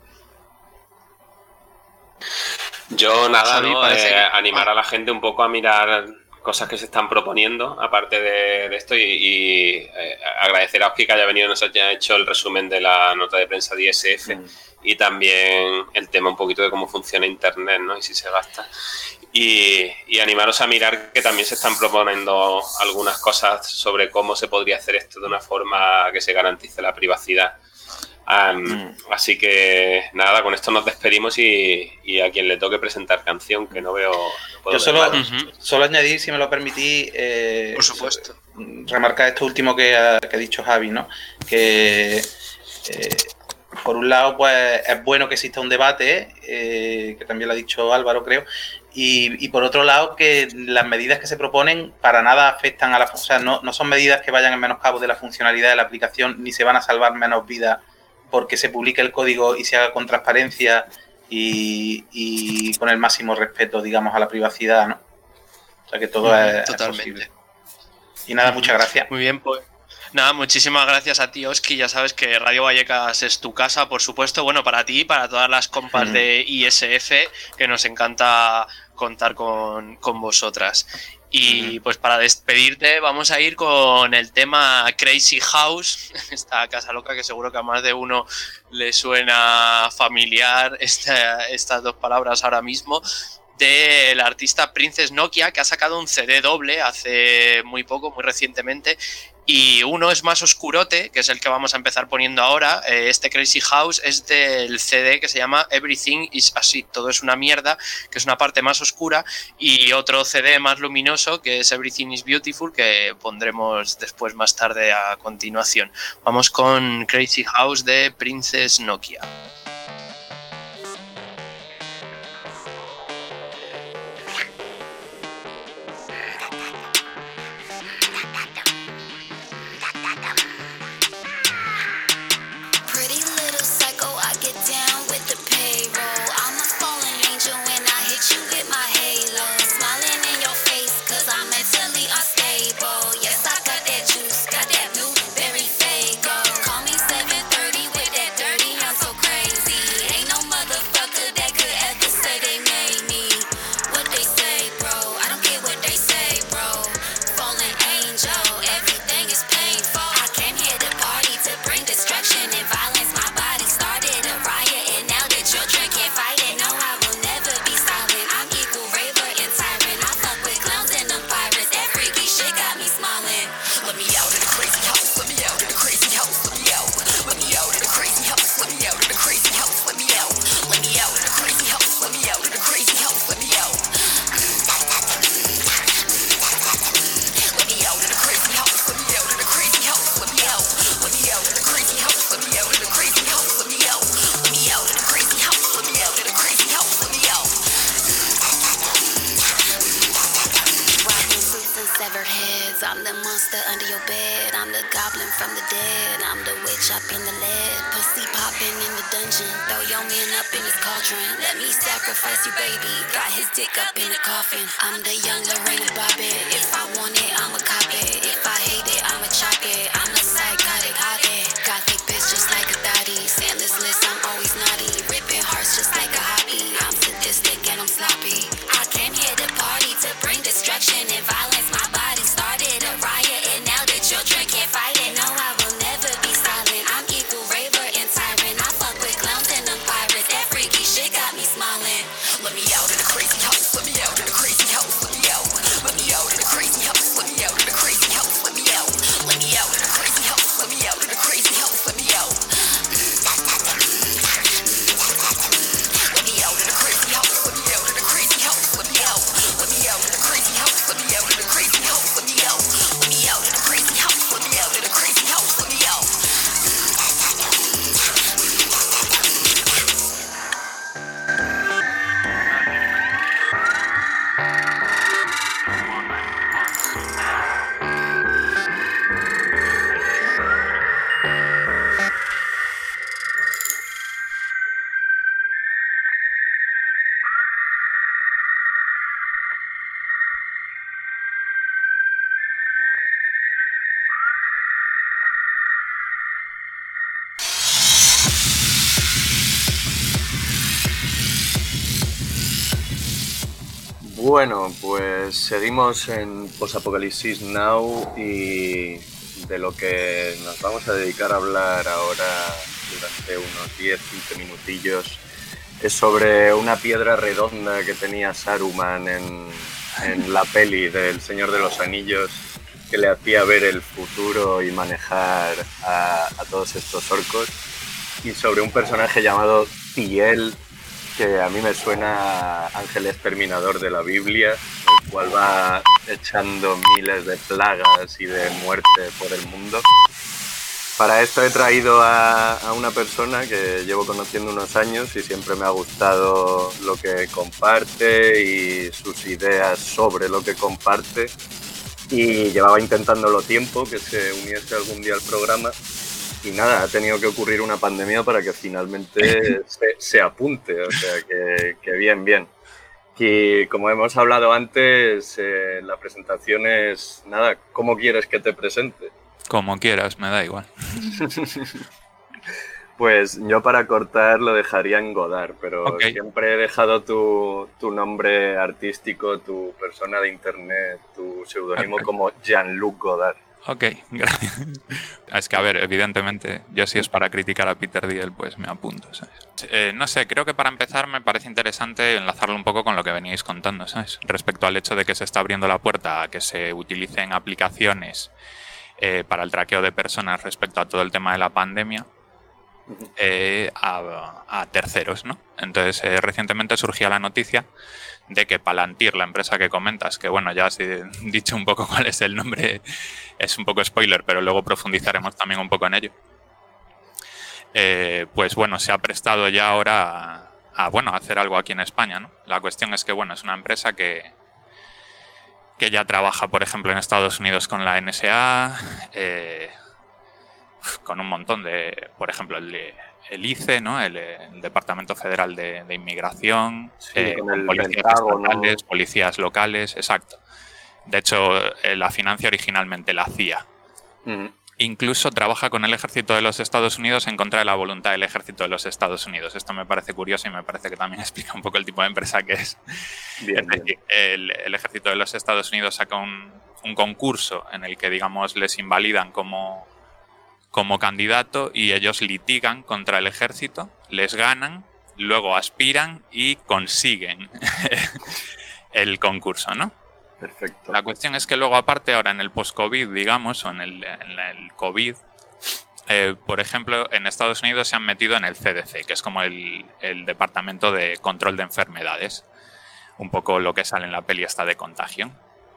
Yo nada, Javi, ¿no? Animar a la gente un poco a mirar cosas que se están proponiendo aparte de esto y agradecer a Oski que haya venido y nos haya hecho el resumen de la nota de prensa de ISF y también el tema un poquito de cómo funciona Internet, ¿no? Y si se gasta. Y animaros a mirar que también se están proponiendo algunas cosas sobre cómo se podría hacer esto de una forma que se garantice la privacidad. Así que nada, con esto nos despedimos y a quien le toque presentar canción, que no veo... Yo solo añadir, si me lo permitís, por supuesto, remarcar esto último que ha dicho Javi, ¿no? Que por un lado, pues es bueno que exista un debate, que también lo ha dicho Álvaro, creo, y por otro lado, que las medidas que se proponen para nada afectan a la... O sea, no son medidas que vayan en menoscabo de la funcionalidad de la aplicación, ni se van a salvar menos vidas porque se publique el código y se haga con transparencia y con el máximo respeto, digamos, a la privacidad, ¿no? O sea, que todo es posible. Y nada, muchas gracias. Muy bien, pues nada, muchísimas gracias a ti, Oski. Ya sabes que Radio Vallecas es tu casa, por supuesto. Bueno, para ti y para todas las compas de ISF, que nos encanta contar con vosotras. Y pues para despedirte vamos a ir con el tema Crazy House, esta casa loca que seguro que a más de uno le suena familiar estas dos palabras ahora mismo, del artista Princess Nokia, que ha sacado un CD doble hace muy poco, muy recientemente. Y uno es más oscurote, que es el que vamos a empezar poniendo ahora. Este Crazy House es del CD que se llama Everything is a Shit, todo es una mierda, que es una parte más oscura. Y otro CD más luminoso, que es Everything is Beautiful, que pondremos después más tarde a continuación. Vamos con Crazy House de Princess Nokia. Bueno, pues seguimos en Post-Apocalipsis Now y de lo que nos vamos a dedicar a hablar ahora durante unos 10-15 minutillos es sobre una piedra redonda que tenía Saruman en la peli del Señor de los Anillos, que le hacía ver el futuro y manejar a todos estos orcos, y sobre un personaje llamado Thiel, que a mí me suena a ángel exterminador de la Biblia, el cual va echando miles de plagas y de muerte por el mundo. Para esto he traído a una persona que llevo conociendo unos años y siempre me ha gustado lo que comparte y sus ideas sobre lo que comparte, y llevaba intentándolo tiempo que se uniese algún día al programa. Y nada, ha tenido que ocurrir una pandemia para que finalmente se apunte, o sea que bien. Y como hemos hablado antes, la presentación es, nada, ¿cómo quieres que te presente? Como quieras, me da igual. Pues yo para cortar lo dejaría en Godard, pero okay. Siempre he dejado tu nombre artístico, tu persona de internet, tu seudónimo como Jean-Luc Godard. Ok, gracias. Es que, a ver, evidentemente, yo si es para criticar a Peter Thiel, pues me apunto, ¿sabes? No sé, creo que para empezar me parece interesante enlazarlo un poco con lo que veníais contando, ¿sabes? Respecto al hecho de que se está abriendo la puerta a que se utilicen aplicaciones para el traqueo de personas respecto a todo el tema de la pandemia a terceros, ¿no? Entonces, recientemente surgía la noticia de que Palantir, la empresa que comentas, que bueno, ya has dicho un poco cuál es el nombre, es un poco spoiler, pero luego profundizaremos también un poco en ello. Pues bueno, se ha prestado ya ahora a hacer algo aquí en España, ¿no? La cuestión es que, bueno, es una empresa que ya trabaja, por ejemplo, en Estados Unidos con la NSA, con un montón de, por ejemplo, el ICE, ¿no? El Departamento Federal de Inmigración, con policías estatales, policías locales, exacto. De hecho, la financia originalmente la CIA. Incluso trabaja con el ejército de los Estados Unidos en contra de la voluntad del ejército de los Estados Unidos. Esto me parece curioso y me parece que también explica un poco el tipo de empresa que es. Bien, es decir, el ejército de los Estados Unidos saca un concurso en el que, digamos, les invalidan como candidato y ellos litigan contra el ejército, les ganan, luego aspiran y consiguen el concurso, ¿no? Perfecto. La cuestión es que luego, aparte, ahora en el post-COVID, digamos, o en el COVID, por ejemplo, en Estados Unidos se han metido en el CDC, que es como el Departamento de Control de Enfermedades, un poco lo que sale en la peli esta de Contagion.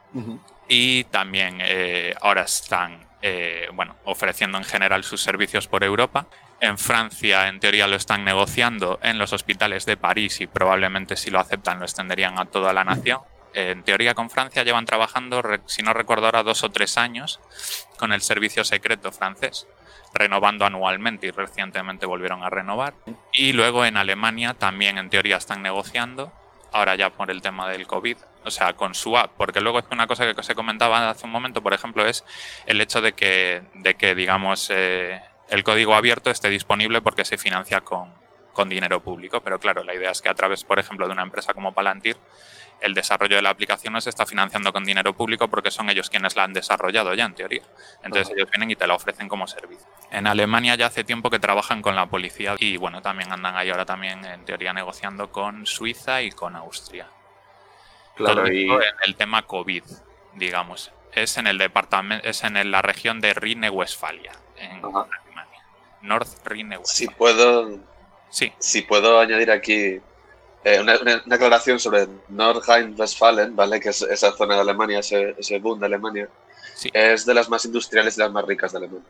Y también ahora están ofreciendo en general sus servicios por Europa. En Francia, en teoría, lo están negociando en los hospitales de París y probablemente, si lo aceptan, lo extenderían a toda la nación. En teoría, con Francia llevan trabajando, si no recuerdo ahora, 2 o 3 años con el servicio secreto francés, renovando anualmente y recientemente volvieron a renovar. Y luego en Alemania también, en teoría, están negociando, ahora ya por el tema del COVID, o sea, con su app, porque luego es una cosa que se comentaba hace un momento, por ejemplo, es el hecho de que digamos, el código abierto esté disponible porque se financia con dinero público, pero claro, la idea es que a través, por ejemplo, de una empresa como Palantir, el desarrollo de la aplicación no se está financiando con dinero público porque son ellos quienes la han desarrollado ya, en teoría. Entonces ellos vienen y te la ofrecen como servicio. En Alemania ya hace tiempo que trabajan con la policía y bueno, también andan ahí ahora también, en teoría, negociando con Suiza y con Austria. Claro, todo esto en el tema COVID, digamos. Es en el departamento, es en la región de Rhine-Westfalia, en Alemania. North Rhine-Westfalia. Si puedo añadir aquí una aclaración sobre Nordrhein-Westfalen, ¿vale? Que es esa zona de Alemania, ese boom de Alemania, es de las más industriales y las más ricas de Alemania.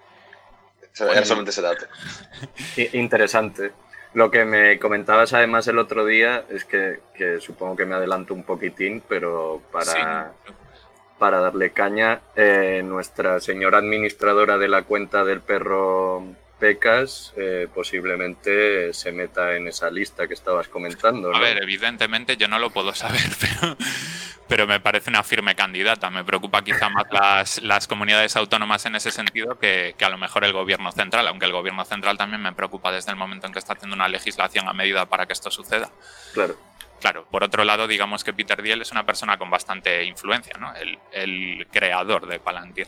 Era solamente ese dato. Interesante. Lo que me comentabas además el otro día es que supongo que me adelanto un poquitín, pero para darle caña, nuestra señora administradora de la cuenta del perro Pecas posiblemente se meta en esa lista que estabas comentando, ¿no? A ver, evidentemente yo no lo puedo saber, pero me parece una firme candidata. Me preocupa quizá más las comunidades autónomas en ese sentido que a lo mejor el gobierno central, aunque el gobierno central también me preocupa desde el momento en que está haciendo una legislación a medida para que esto suceda. Claro, por otro lado, digamos que Peter Thiel es una persona con bastante influencia, ¿no? El creador de Palantir.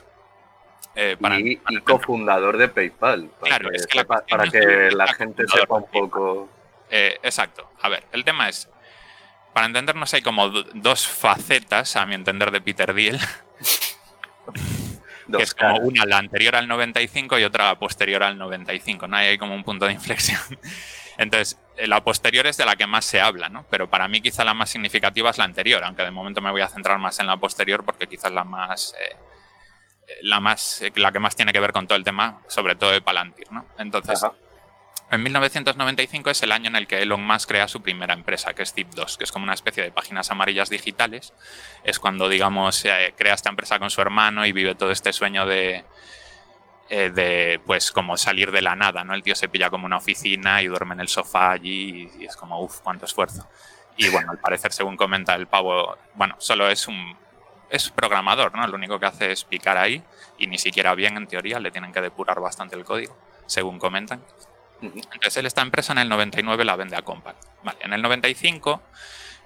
Y cofundador de PayPal. Para que la gente sepa un poco. Exacto. A ver, el tema es, para entendernos, hay como dos facetas, a mi entender, de Peter Thiel. Que es como una la anterior al 95 y otra la posterior al 95, ¿no? Hay como un punto de inflexión. Entonces, la posterior es de la que más se habla, ¿no? Pero para mí quizá la más significativa es la anterior, aunque de momento me voy a centrar más en la posterior porque quizás la que más tiene que ver con todo el tema, sobre todo de Palantir, ¿no? Entonces, en 1995 es el año en el que Elon Musk crea su primera empresa, que es Zip2, que es como una especie de páginas amarillas digitales. Es cuando, digamos, crea esta empresa con su hermano y vive todo este sueño de pues como salir de la nada, ¿no? El tío se pilla como una oficina y duerme en el sofá allí y es como, cuánto esfuerzo. Y bueno, al parecer, según comenta el pavo, bueno, solo es programador, ¿no? Lo único que hace es picar ahí y ni siquiera bien, en teoría, le tienen que depurar bastante el código, según comentan. Entonces él, esta empresa en el 99 la vende a Compaq. Vale, en el 95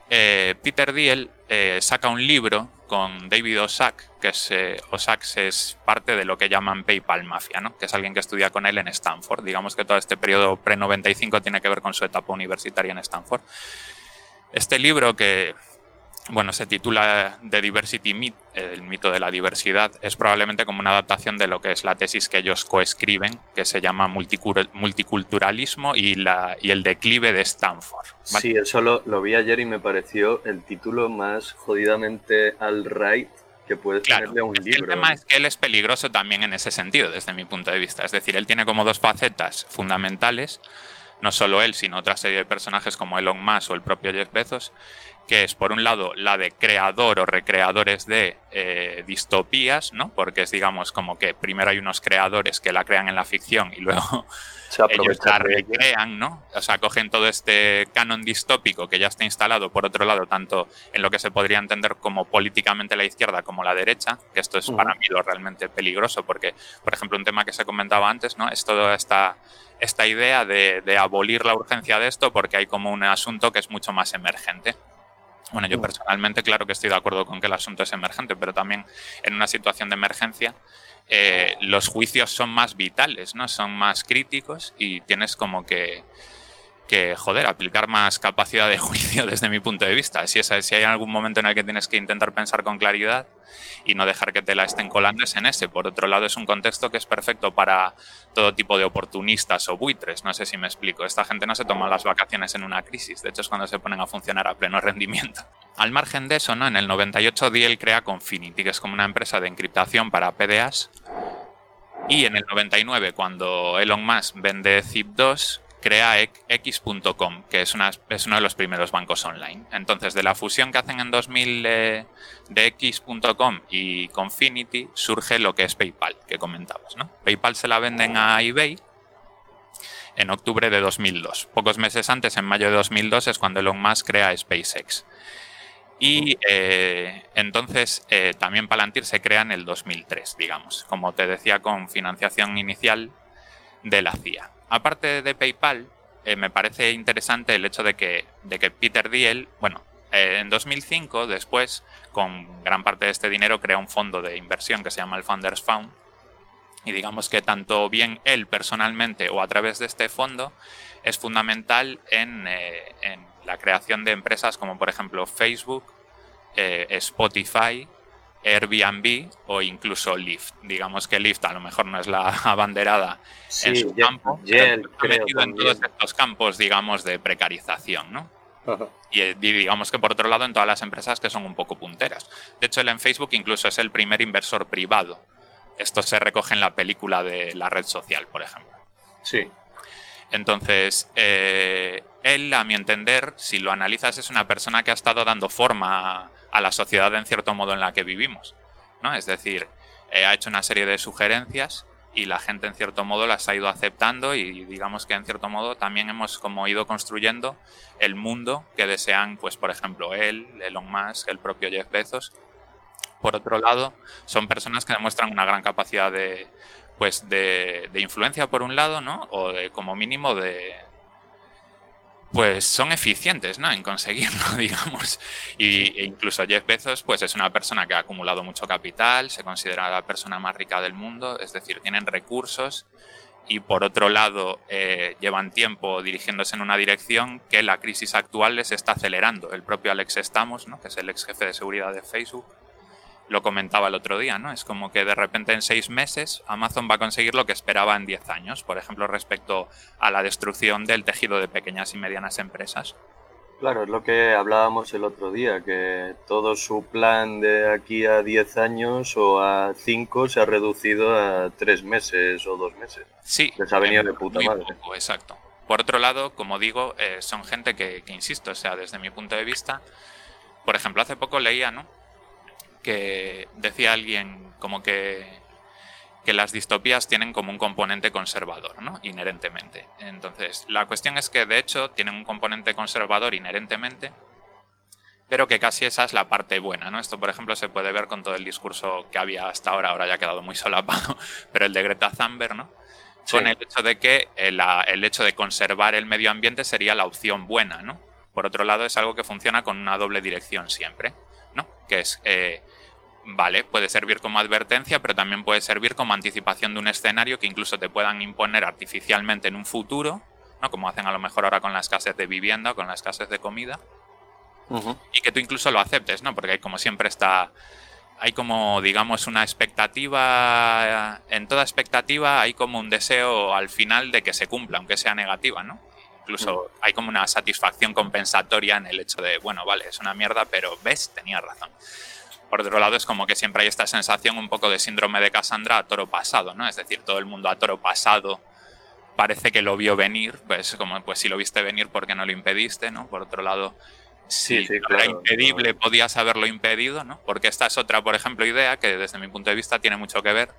Peter Thiel saca un libro con David Ossak, que es Ossak es parte de lo que llaman PayPal Mafia, ¿no? Que es alguien que estudia con él en Stanford. Digamos que todo este periodo pre-95 tiene que ver con su etapa universitaria en Stanford. Este libro que, bueno, se titula The Diversity Myth, el mito de la diversidad, es probablemente como una adaptación de lo que es la tesis que ellos coescriben, que se llama Multiculturalismo y el declive de Stanford. ¿Vale? Sí, eso lo vi ayer y me pareció el título más jodidamente alt-right que puedes ponerle a un libro. El tema es que él es peligroso también en ese sentido, desde mi punto de vista. Es decir, él tiene como dos facetas fundamentales, no solo él, sino otra serie de personajes como Elon Musk o el propio Jeff Bezos, que es, por un lado, la de creador o recreadores de distopías, ¿no? Porque es, digamos, como que primero hay unos creadores que la crean en la ficción y luego ellos la recrean, ¿no? O sea, cogen todo este canon distópico que ya está instalado, por otro lado, tanto en lo que se podría entender como políticamente la izquierda como la derecha, que esto es para mí lo realmente peligroso, porque, por ejemplo, un tema que se comentaba antes, ¿no? Es toda esta idea de abolir la urgencia de esto porque hay como un asunto que es mucho más emergente. Bueno, yo personalmente, claro que estoy de acuerdo con que el asunto es emergente, pero también en una situación de emergencia los juicios son más vitales, ¿no? Son más críticos y tienes como que joder, aplicar más capacidad de juicio desde mi punto de vista. Si hay algún momento en el que tienes que intentar pensar con claridad y no dejar que te la estén colando, es en ese. Por otro lado, es un contexto que es perfecto para todo tipo de oportunistas o buitres. No sé si me explico. Esta gente no se toma las vacaciones en una crisis. De hecho, es cuando se ponen a funcionar a pleno rendimiento. Al margen de eso, ¿no? En el 98 Thiel crea Confinity, que es como una empresa de encriptación para PDAs. Y en el 99, cuando Elon Musk vende Zip2, crea X.com, que es uno de los primeros bancos online. Entonces, de la fusión que hacen en 2000 de X.com y Confinity, surge lo que es PayPal, que comentabas, ¿no? PayPal se la venden a eBay en octubre de 2002. Pocos meses antes, en mayo de 2002, es cuando Elon Musk crea SpaceX. Y entonces también Palantir se crea en el 2003, digamos, como te decía, con financiación inicial de la CIA. Aparte de PayPal, me parece interesante el hecho de que Peter Thiel, bueno, en 2005, después, con gran parte de este dinero, crea un fondo de inversión que se llama el Founders Fund. Y digamos que tanto bien él personalmente o a través de este fondo es fundamental en la creación de empresas como, por ejemplo, Facebook, Spotify, Airbnb o incluso Lyft. Digamos que Lyft a lo mejor no es la abanderada en su campo, pero está metido en todos estos campos, digamos, de precarización, ¿no? Ajá. Y digamos que por otro lado en todas las empresas que son un poco punteras. De hecho, él en Facebook incluso es el primer inversor privado. Esto se recoge en la película de La Red Social, por ejemplo. Sí. Entonces, él, a mi entender, si lo analizas, es una persona que ha estado dando forma a la sociedad en cierto modo en la que vivimos, ¿no? Es decir, ha hecho una serie de sugerencias y la gente en cierto modo las ha ido aceptando y digamos que en cierto modo también hemos como ido construyendo el mundo que desean, pues por ejemplo, él, Elon Musk, el propio Jeff Bezos. Por otro lado, son personas que demuestran una gran capacidad de influencia por un lado, ¿no? O de, como mínimo, pues son eficientes, ¿no? En conseguirlo, digamos. E incluso Jeff Bezos, pues es una persona que ha acumulado mucho capital, se considera la persona más rica del mundo, es decir, tienen recursos y por otro lado llevan tiempo dirigiéndose en una dirección que la crisis actual les está acelerando. El propio Alex Stamos, ¿no? Que es el ex jefe de seguridad de Facebook, lo comentaba el otro día, ¿no? Es como que de repente en 6 meses Amazon va a conseguir lo que esperaba en 10 años, por ejemplo, respecto a la destrucción del tejido de pequeñas y medianas empresas. Claro, es lo que hablábamos el otro día, que todo su plan de aquí a 10 años o a 5 se ha reducido a 3 meses o 2 meses. Sí. Les ha venido de puta madre. Poco, exacto. Por otro lado, como digo, son gente que insisto, o sea, desde mi punto de vista, por ejemplo, hace poco leía, ¿no? Que decía alguien como que las distopías tienen como un componente conservador, ¿no? Inherentemente. Entonces, la cuestión es que de hecho tienen un componente conservador inherentemente, pero que casi esa es la parte buena, ¿no? Esto, por ejemplo, se puede ver con todo el discurso que había hasta ahora ya ha quedado muy solapado, pero el de Greta Thunberg, ¿no? Con el hecho de que el hecho de conservar el medio ambiente sería la opción buena, ¿no? por otro lado, es algo que funciona con una doble dirección siempre, ¿no? Que es, vale, puede servir como advertencia, pero también puede servir como anticipación de un escenario que incluso te puedan imponer artificialmente en un futuro, ¿no? Como hacen a lo mejor ahora con la escasez de vivienda o con la escasez de comida, y que tú incluso lo aceptes, ¿no? Porque hay como siempre hay como, digamos, una expectativa, en toda expectativa hay como un deseo al final de que se cumpla, aunque sea negativa, ¿no? Incluso hay como una satisfacción compensatoria en el hecho de, bueno, vale, es una mierda, pero ves, tenía razón. Por otro lado, es como que siempre hay esta sensación un poco de síndrome de Cassandra a toro pasado, ¿no? Es decir, todo el mundo a toro pasado parece que lo vio venir, pues como, pues si lo viste venir, ¿por qué no lo impediste, no? Por otro lado, si era impedible, podías haberlo impedido, ¿no? Porque esta es otra, por ejemplo, idea que desde mi punto de vista tiene mucho que ver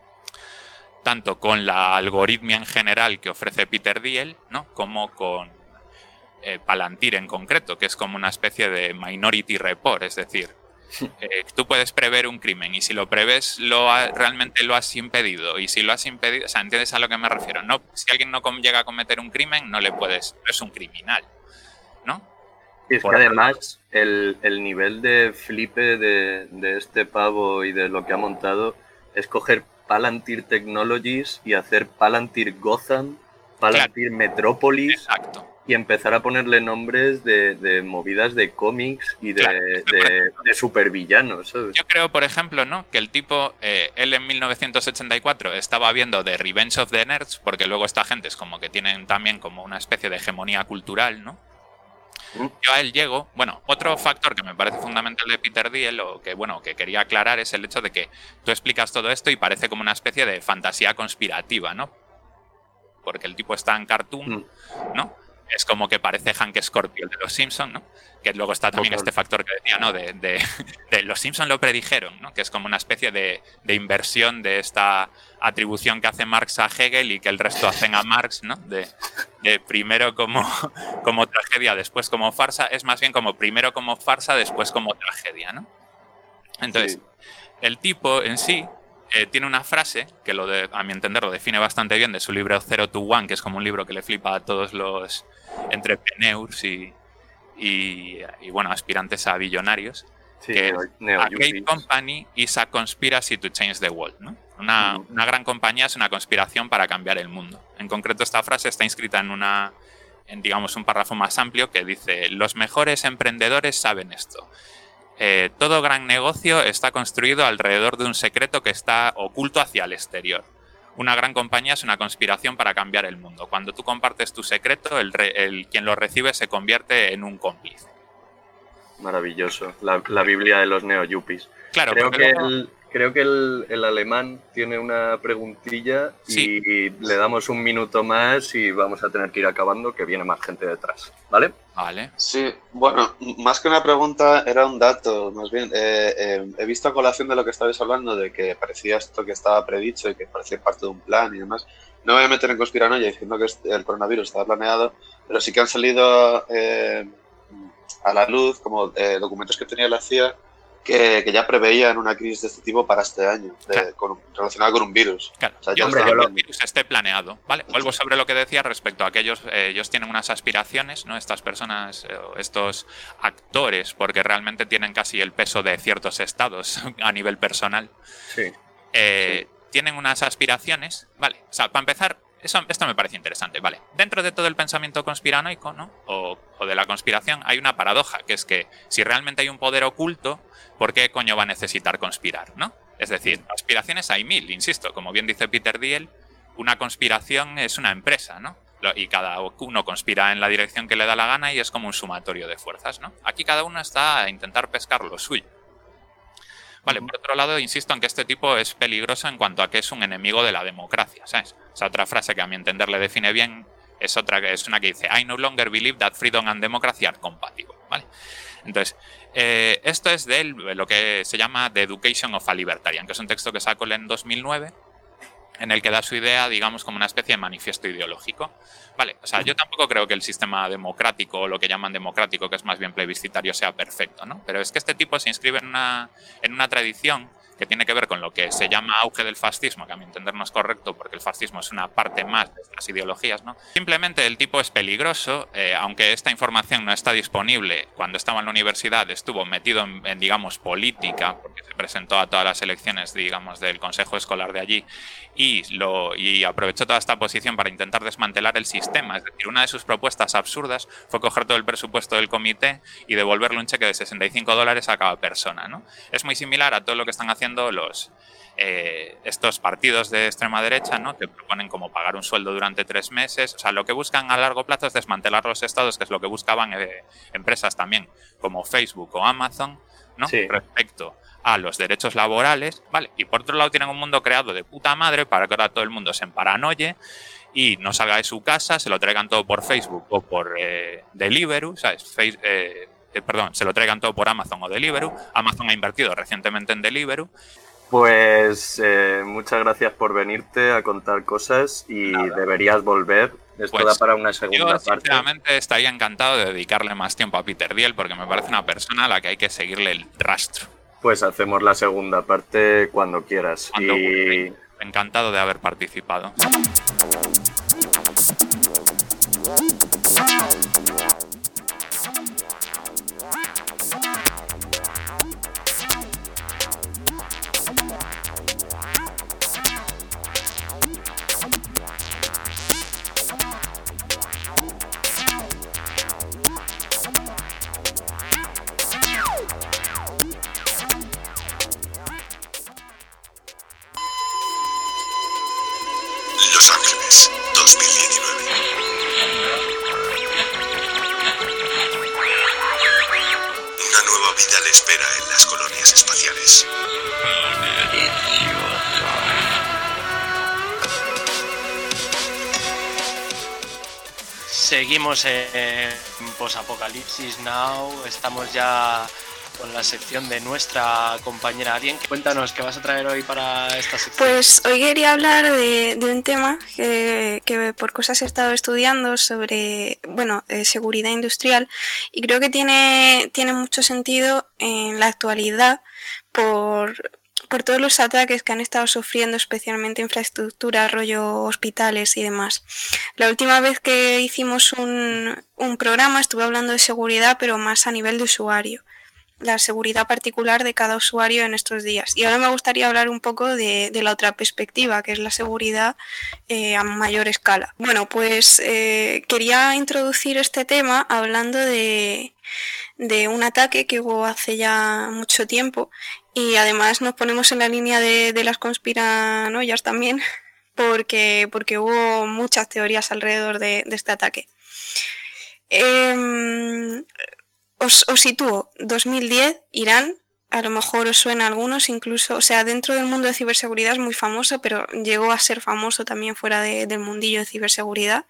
tanto con la algoritmia en general que ofrece Peter Thiel, ¿no? Como con Palantir en concreto, que es como una especie de Minority Report, es decir, tú puedes prever un crimen y si lo preves realmente lo has impedido, y si lo has impedido, o sea, ¿entiendes a lo que me refiero? No, si alguien no llega a cometer un crimen, no es un criminal, ¿no? Y es que además el nivel de flipe de este pavo y de lo que ha montado es coger Palantir Technologies y hacer Palantir Gotham, Palantir Metropolis. Exacto. Y empezar a ponerle nombres de movidas de cómics y de supervillanos, ¿sabes? Yo creo, por ejemplo, ¿no? Que el tipo, él en 1984 estaba viendo The Revenge of the Nerds, porque luego esta gente es como que tienen también como una especie de hegemonía cultural, ¿no? Yo a él llego, bueno, otro factor que me parece fundamental de Peter Thiel, o que, bueno, que quería aclarar, es el hecho de que tú explicas todo esto y parece como una especie de fantasía conspirativa, ¿no? Porque el tipo está en cartoon, ¿no? Es como que parece Hank Scorpio, el de los Simpsons, ¿no? Que luego está también este factor que decía, ¿no? De los Simpsons lo predijeron, ¿no? Que es como una especie de inversión de esta atribución que hace Marx a Hegel y que el resto hacen a Marx, ¿no? De primero como tragedia, después como farsa. Es más bien como primero como farsa, después como tragedia, ¿no? Entonces, el tipo en sí tiene una frase que a mi entender lo define bastante bien de su libro Zero to One, que es como un libro que le flipa a todos los entrepreneurs y bueno, aspirantes a billonarios, que es, a great company is a conspiracy to change the world, ¿no? Una gran compañía es una conspiración para cambiar el mundo. En concreto, esta frase está inscrita en digamos, un párrafo más amplio que dice: los mejores emprendedores saben esto. Todo gran negocio está construido alrededor de un secreto que está oculto hacia el exterior. Una gran compañía es una conspiración para cambiar el mundo. Cuando tú compartes tu secreto, quien lo recibe se convierte en un cómplice. Maravilloso. La Biblia de los neo-yuppies. Claro, creo que el alemán tiene una preguntilla y le damos un minuto más y vamos a tener que ir acabando, que viene más gente detrás. ¿Vale? Vale. Sí, bueno, más que una pregunta era un dato, más bien. He visto a colación de lo que estabais hablando, de que parecía esto que estaba predicho y que parecía parte de un plan y demás. No me voy a meter en conspiranoia diciendo que el coronavirus estaba planeado, pero sí que han salido a la luz como documentos que tenía la CIA que ya preveían una crisis de este tipo para este año, relacionada con un virus. Claro, o sea, el virus esté planeado, ¿vale? Vuelvo sobre lo que decía respecto a que ellos tienen unas aspiraciones, ¿no? Estas personas, estos actores, porque realmente tienen casi el peso de ciertos estados a nivel personal. Sí. Tienen unas aspiraciones, ¿vale? O sea, para empezar, esto me parece interesante, ¿vale? Dentro de todo el pensamiento conspiranoico, ¿no? O de la conspiración, hay una paradoja, que es que si realmente hay un poder oculto, ¿por qué coño va a necesitar conspirar, ¿no? Es decir, aspiraciones hay mil, insisto, como bien dice Peter Thiel, una conspiración es una empresa, ¿no? Y cada uno conspira en la dirección que le da la gana y es como un sumatorio de fuerzas, ¿no? Aquí cada uno está a intentar pescar lo suyo. Vale, por otro lado, insisto en que este tipo es peligroso en cuanto a que es un enemigo de la democracia, ¿sabes? O sea, otra frase que a mi entender le define bien es una que dice: I no longer believe that freedom and democracy are compatible, ¿vale? Entonces, esto es de lo que se llama The Education of a Libertarian, que es un texto que sacó en 2009, en el que da su idea, digamos, como una especie de manifiesto ideológico. Vale, o sea, yo tampoco creo que el sistema democrático, o lo que llaman democrático, que es más bien plebiscitario, sea perfecto, ¿no? Pero es que este tipo se inscribe en una tradición que tiene que ver con lo que se llama auge del fascismo, que a mi entender no es correcto porque el fascismo es una parte más de estas ideologías, ¿no? Simplemente el tipo es peligroso, aunque esta información no está disponible. Cuando estaba en la universidad estuvo metido en digamos, política, porque se presentó a todas las elecciones, digamos, del consejo escolar de allí y aprovechó toda esta posición para intentar desmantelar el sistema. Es decir, una de sus propuestas absurdas fue coger todo el presupuesto del comité y devolverle un cheque de $65 a cada persona, ¿no? Es muy similar a todo lo que están haciendo estos partidos de extrema derecha, ¿no? Que proponen como pagar un sueldo durante 3 meses. O sea, lo que buscan a largo plazo es desmantelar los estados, que es lo que buscaban empresas también como Facebook o Amazon, ¿no? Sí. Respecto a los derechos laborales, ¿vale? Y por otro lado tienen un mundo creado de puta madre para que ahora todo el mundo se emparanoie y no salga de su casa, se lo traigan todo por Facebook o por Deliveroo, ¿sabes? Se lo traigan todo por Amazon o Deliveroo. Amazon ha invertido recientemente en Deliveroo. Pues muchas gracias por venirte a contar cosas y deberías volver. Esto Pues da para una segunda parte. Sinceramente estaría encantado de dedicarle más tiempo a Peter Thiel porque me parece una persona a la que hay que seguirle el rastro. Pues hacemos la segunda parte cuando quieras. Encantado de haber participado. Los Ángeles, 2019. Una nueva vida le espera en las colonias espaciales. Seguimos en Posapocalipsis Now, estamos ya con la sección de nuestra compañera Arien. Cuéntanos, ¿qué vas a traer hoy para esta sección? Pues hoy quería hablar de un tema que por cosas he estado estudiando sobre, seguridad industrial, y creo que tiene mucho sentido en la actualidad por todos los ataques que han estado sufriendo, especialmente infraestructura, rollo hospitales y demás. La última vez que hicimos un programa estuve hablando de seguridad, pero más a nivel de usuario, la seguridad particular de cada usuario en estos días. Y ahora me gustaría hablar un poco de la otra perspectiva, que es la seguridad a mayor escala. Bueno, pues quería introducir este tema hablando de un ataque que hubo hace ya mucho tiempo, y además nos ponemos en la línea de las conspiranoias también, porque hubo muchas teorías alrededor de este ataque. Os sitúo, 2010, Irán, a lo mejor os suena a algunos, incluso, o sea, dentro del mundo de ciberseguridad es muy famoso, pero llegó a ser famoso también fuera del mundillo de ciberseguridad.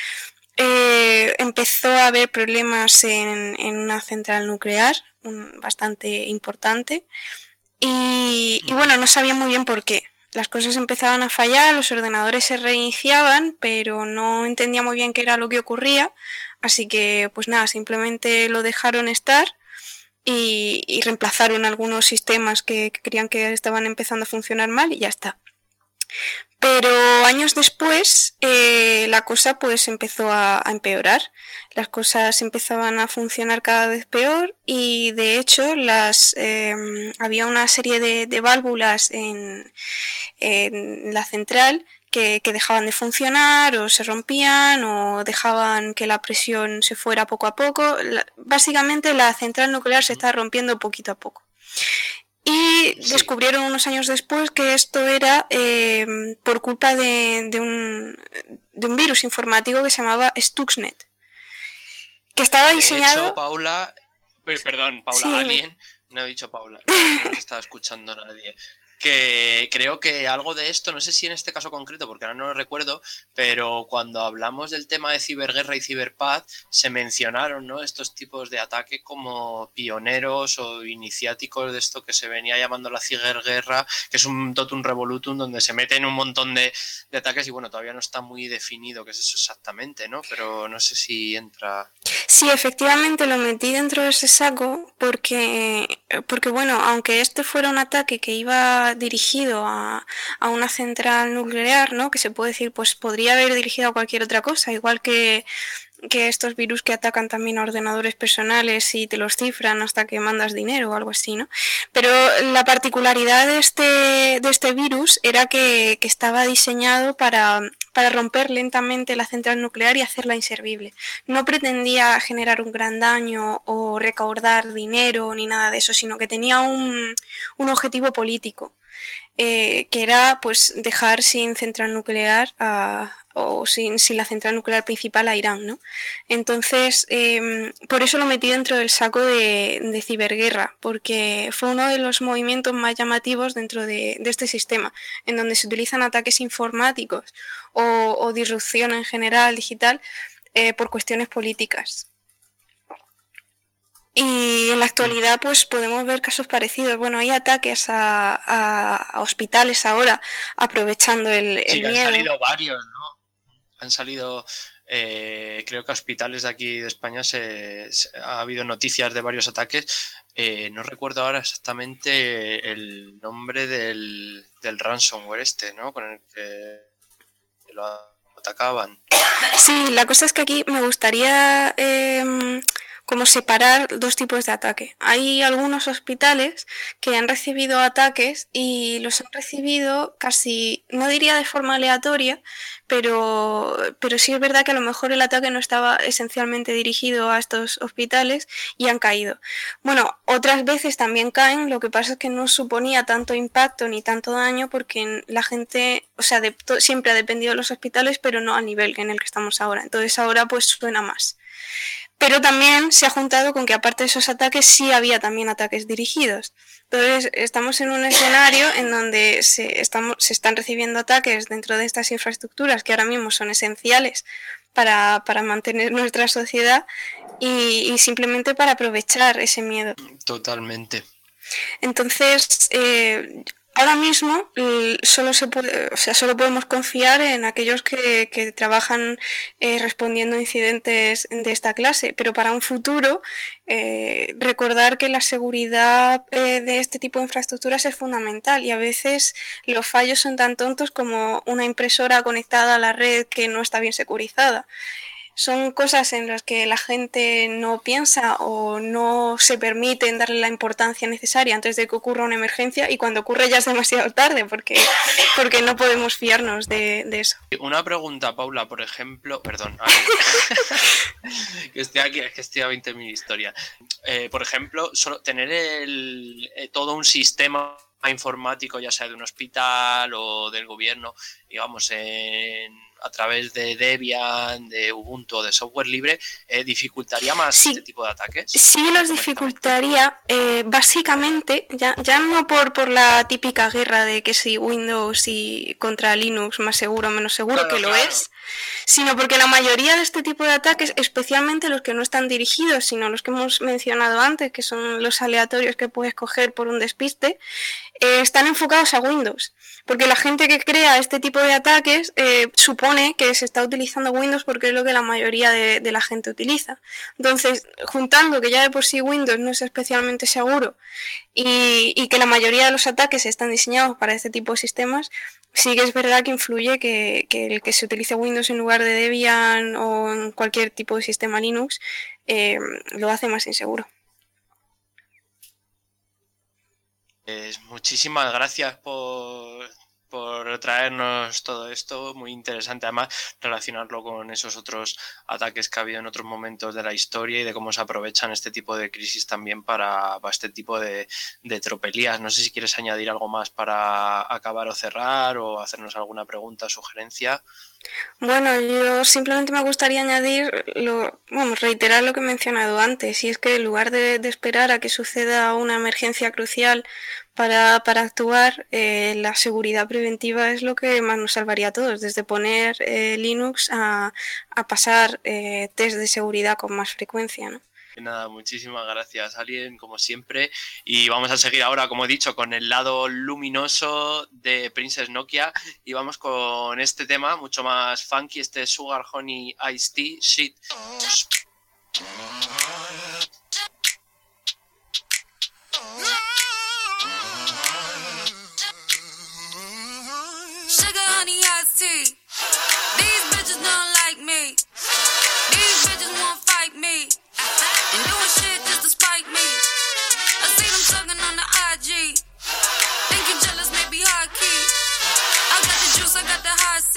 Empezó a haber problemas en una central nuclear, bastante importante, y bueno, no sabía muy bien por qué. Las cosas empezaban a fallar, los ordenadores se reiniciaban, pero no entendía muy bien qué era lo que ocurría. Así que, pues nada, simplemente lo dejaron estar y reemplazaron algunos sistemas que creían que estaban empezando a funcionar mal y ya está. Pero años después la cosa pues empezó a empeorar. Las cosas empezaban a funcionar cada vez peor y de hecho había una serie de válvulas en la central que dejaban de funcionar o se rompían o dejaban que la presión se fuera poco a poco. Básicamente la central nuclear se está rompiendo poquito a poco. Y descubrieron unos años después que esto era por culpa de un virus informático que se llamaba Stuxnet, que estaba diseñado... De hecho, Paula, Sí. Alien, no he dicho Paula, no estaba escuchando nadie. que creo que algo de esto, no sé si en este caso concreto, porque ahora no lo recuerdo, pero cuando hablamos del tema de ciberguerra y ciberpaz, se mencionaron, ¿no?, estos tipos de ataque como pioneros o iniciáticos de esto que se venía llamando la ciberguerra, que es un totum revolutum donde se meten un montón de ataques y bueno, todavía no está muy definido qué es eso exactamente, ¿no? Pero no sé si entra... Sí, efectivamente lo metí dentro de ese saco porque bueno, aunque este fuera un ataque que iba dirigido a una central nuclear, ¿no?, que se puede decir, pues podría haber dirigido a cualquier otra cosa, igual que estos virus que atacan también a ordenadores personales y te los cifran hasta que mandas dinero o algo así, ¿no? Pero la particularidad de este virus era que estaba diseñado para romper lentamente la central nuclear y hacerla inservible. No pretendía generar un gran daño o recaudar dinero ni nada de eso, sino que tenía un objetivo político. Que era pues dejar sin central nuclear o sin la central nuclear principal a Irán, ¿no? Entonces, por eso lo metí dentro del saco de ciberguerra, porque fue uno de los movimientos más llamativos dentro de este sistema, en donde se utilizan ataques informáticos o disrupción en general digital por cuestiones políticas. Y en la actualidad pues podemos ver casos parecidos. Bueno, hay ataques a hospitales ahora aprovechando el miedo. Han salido varios, ¿no? Han salido, creo que a hospitales de aquí de España ha habido noticias de varios ataques. No recuerdo ahora exactamente el nombre del ransomware ¿no? Con el que lo atacaban. Sí, la cosa es que aquí me gustaría... como separar dos tipos de ataque. Hay algunos hospitales que han recibido ataques y los han recibido casi, no diría de forma aleatoria, pero sí es verdad que a lo mejor el ataque no estaba esencialmente dirigido a estos hospitales y han caído. Bueno, otras veces también caen, lo que pasa es que no suponía tanto impacto ni tanto daño porque la gente, o sea, siempre ha dependido de los hospitales, pero no al nivel en el que estamos ahora. Entonces ahora pues suena más. Pero también se ha juntado con que aparte de esos ataques sí había también ataques dirigidos. Entonces estamos en un escenario en donde se están recibiendo ataques dentro de estas infraestructuras que ahora mismo son esenciales para mantener nuestra sociedad y simplemente para aprovechar ese miedo. Totalmente. Entonces... ahora mismo solo podemos confiar en aquellos que trabajan respondiendo a incidentes de esta clase, pero para un futuro recordar que la seguridad de este tipo de infraestructuras es fundamental y a veces los fallos son tan tontos como una impresora conectada a la red que no está bien securizada. Son cosas en las que la gente no piensa o no se permiten darle la importancia necesaria antes de que ocurra una emergencia y cuando ocurre ya es demasiado tarde porque no podemos fiarnos de eso. Una pregunta, Paula, por ejemplo, perdón, que estoy aquí, es que estoy a 20.000 historias. Por ejemplo, solo tener todo un sistema informático, ya sea de un hospital o del gobierno, digamos, a través de Debian, de Ubuntu o de software libre, ¿dificultaría más este tipo de ataques? Sí, los dificultaría, básicamente, ya no por la típica guerra de que si Windows y contra Linux más seguro o menos seguro, claro, que lo es, sino porque la mayoría de este tipo de ataques, especialmente los que no están dirigidos, sino los que hemos mencionado antes, que son los aleatorios que puedes coger por un despiste, están enfocados a Windows. Porque la gente que crea este tipo de ataques supone que se está utilizando Windows porque es lo que la mayoría de la gente utiliza. Entonces, juntando que ya de por sí Windows no es especialmente seguro y que la mayoría de los ataques están diseñados para este tipo de sistemas, sí que es verdad que influye que el que se utilice Windows en lugar de Debian o en cualquier tipo de sistema Linux lo hace más inseguro. Muchísimas gracias por traernos todo esto, muy interesante además relacionarlo con esos otros ataques que ha habido en otros momentos de la historia y de cómo se aprovechan este tipo de crisis también para este tipo de tropelías. No sé si quieres añadir algo más para acabar o cerrar o hacernos alguna pregunta o sugerencia. Bueno, yo simplemente me gustaría añadir, reiterar lo que he mencionado antes, y es que en lugar de esperar a que suceda una emergencia crucial para actuar, la seguridad preventiva es lo que más nos salvaría a todos, desde poner Linux a pasar test de seguridad con más frecuencia, ¿no? Nada, muchísimas gracias, Alien, como siempre. Y vamos a seguir ahora, como he dicho, con el lado luminoso de Princess Nokia. Y vamos con este tema, mucho más funky, este Sugar Honey Iced Tea Shit. Sugar honey iced tea. These bitches don't like me. These bitches won't fight me. And doing shit just to spite me. I see them talking on the IG. Think you jealous, maybe high key. I got the juice, I got the high C.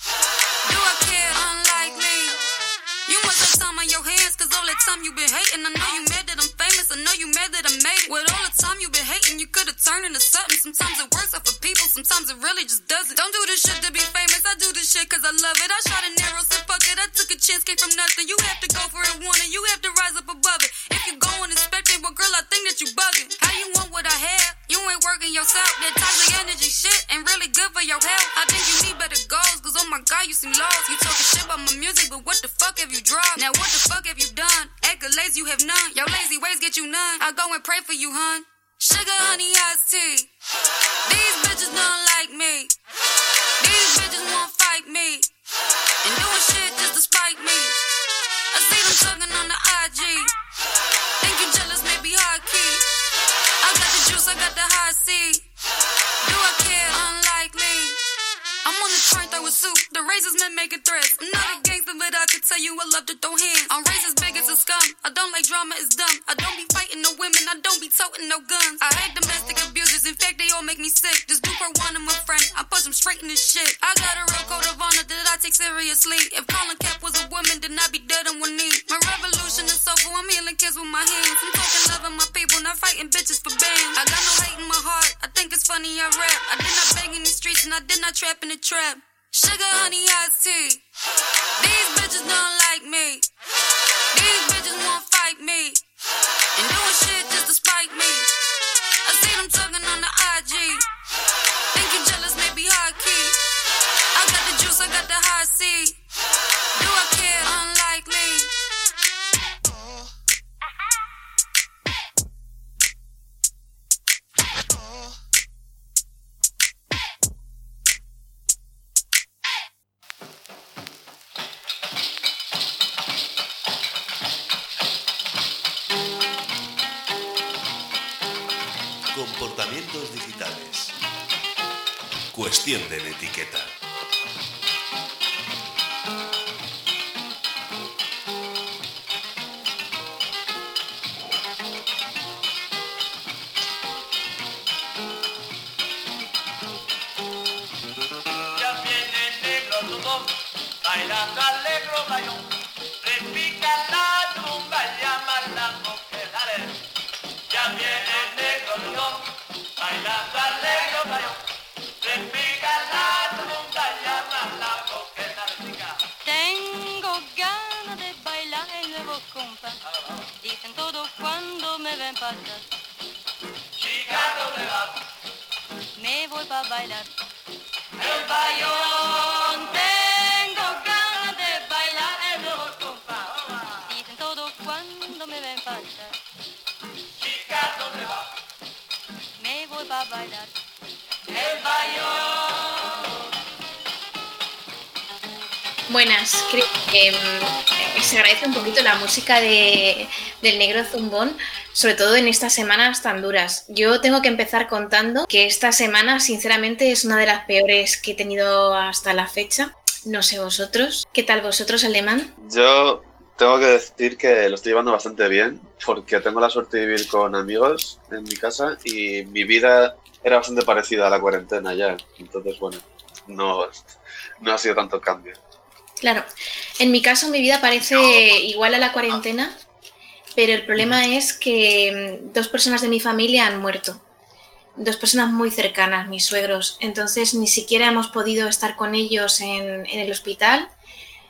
Do I care? Unlike me. You must have time on your hands, cause all that time you been hating. I know you mad that I'm famous, I know you mad that I made it. With all the time you been hating, you could've turned into something. Sometimes it works out for people, sometimes it really just doesn't. Don't do this shit to be famous, I do this shit cause I love it. I shot an arrow, said fuck it, I took a chance, came from nothing. You have to go for it, want it, you have to rise up above it. If you go unexpected, well girl, I think that you bugging. How you want what I have? You ain't working yourself. That toxic energy shit ain't really good for your health. I think you need better goals, cause oh my god, you seem lost. You talking shit about my music, but what the fuck have you dropped? Now what the fuck have you done? Accolades you have none. Your lazy ways get you none. I'll go and pray for you, hun. Sugar honey iced tea. These bitches don't like me. These bitches won't fight me. And doing shit just to spite me. I see them talking on the IG. Think you jealous, maybe high key. I got the juice, I got the high C. Do I care? Unlike me. I'm on the train throwing soup. The razors men making threats. I'm not a gangster, but I can tell you I love to throw hands. I'm racist, big as a scum. I don't like drama, it's dumb. I don't be fighting no women, I don't be toting no guns. I hate domestic abusers, in fact they all make me sick. This dude for one of my friend, I push him straight in this shit. I got a real code of honor that I take seriously. If Colin Cap was a woman, then I'd be dead on one knee. My revolution is soulful, I'm healing kids with my hands. I'm talking love of my people, not fighting bitches for bands. I got no hate in my heart, I think it's funny I rap. I did not bang in these streets and I did not trap in the trap. Sugar honey iced tea. These bitches don't like me. These bitches won't fight me. And doing shit just to spite me. I see them talking on the IG. Think you jealous, maybe high key. I got the juice, I got the high C. Do I care? Unlike me. Comportamientos digitales. Cuestión de etiqueta. Ya viene el negro todo, bailando alegro bayón. Repica la tumba, llama la mujer, dale. Ya viene el negro todo, bailando alegro bayón. Repica la tumba, llama la mujer, dale, chica. Tengo ganas de bailar el nuevo compa. Dicen todos cuando me ven pasar. Chica, ¿dónde vas? Me voy pa' bailar. El bayón. Tengo ganas de bailar el nuevo compa. Dicen todos cuando me ven pasar. Chica, ¿dónde vas? Me voy pa' bailar. El bayón. Buenas, creo que se agradece un poquito la música del Negro Zumbón, sobre todo en estas semanas tan duras. Yo tengo que empezar contando que esta semana, sinceramente, es una de las peores que he tenido hasta la fecha. No sé vosotros. ¿Qué tal vosotros, Alemán? Yo tengo que decir que lo estoy llevando bastante bien, porque tengo la suerte de vivir con amigos en mi casa y mi vida era bastante parecida a la cuarentena ya. Entonces, bueno, no ha sido tanto cambio. Claro, en mi caso mi vida parece igual a la cuarentena, pero el problema es que 2 personas de mi familia han muerto. 2 personas muy cercanas, mis suegros. Entonces ni siquiera hemos podido estar con ellos en el hospital,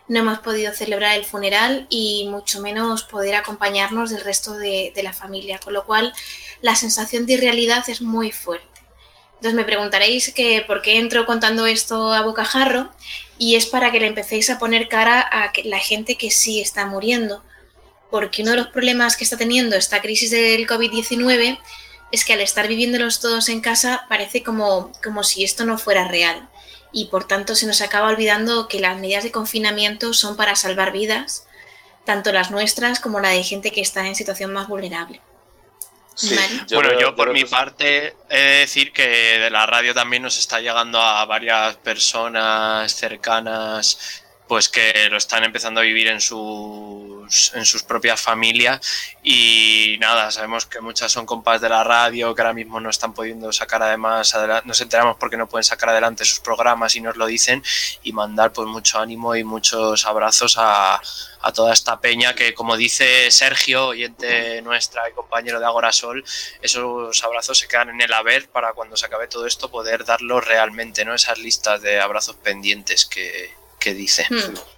no hemos podido celebrar el funeral y mucho menos poder acompañarnos del resto de la familia, con lo cual la sensación de irrealidad es muy fuerte. Entonces me preguntaréis que por qué entro contando esto a bocajarro, y es para que le empecéis a poner cara a la gente que sí está muriendo, porque uno de los problemas que está teniendo esta crisis del COVID-19 es que al estar viviéndolos todos en casa parece como si esto no fuera real, y por tanto se nos acaba olvidando que las medidas de confinamiento son para salvar vidas, tanto las nuestras como la de gente que está en situación más vulnerable. Sí, Yo por mi parte he de decir que de la radio también nos está llegando a varias personas cercanas, pues que lo están empezando a vivir en sus propias familias, y nada, sabemos que muchas son compas de la radio que ahora mismo no están pudiendo sacar además adelante, nos enteramos porque no pueden sacar adelante sus programas y nos lo dicen, y mandar pues mucho ánimo y muchos abrazos a toda esta peña que, como dice Sergio, oyente nuestra y compañero de Agorasol, esos abrazos se quedan en el haber para cuando se acabe todo esto poder darlos realmente, ¿no? Esas listas de abrazos pendientes que dice.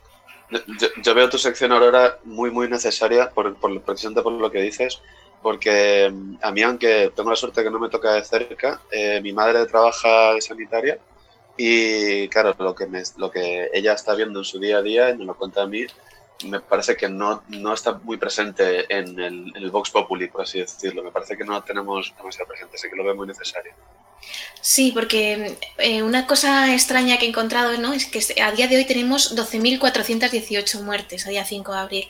Yo veo tu sección, Aurora, muy necesaria, precisamente por lo que dices, porque a mí, aunque tengo la suerte que no me toca de cerca, mi madre trabaja de sanitaria y, claro, lo que ella está viendo en su día a día y me lo cuenta a mí, me parece que no está muy presente en el Vox Populi, por así decirlo. Me parece que no tenemos demasiado presente, así que lo veo muy necesario. Sí, porque una cosa extraña que he encontrado, ¿no?, es que a día de hoy tenemos 12.418 muertes, a día 5 de abril.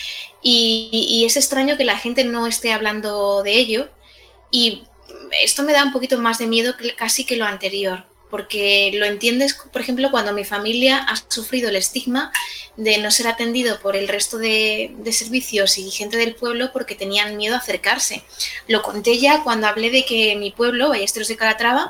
Y es extraño que la gente no esté hablando de ello, y esto me da un poquito más de miedo casi que lo anterior, porque lo entiendes, por ejemplo, cuando mi familia ha sufrido el estigma de no ser atendido por el resto de servicios y gente del pueblo porque tenían miedo a acercarse. Lo conté ya cuando hablé de que mi pueblo, Ballesteros de Calatrava,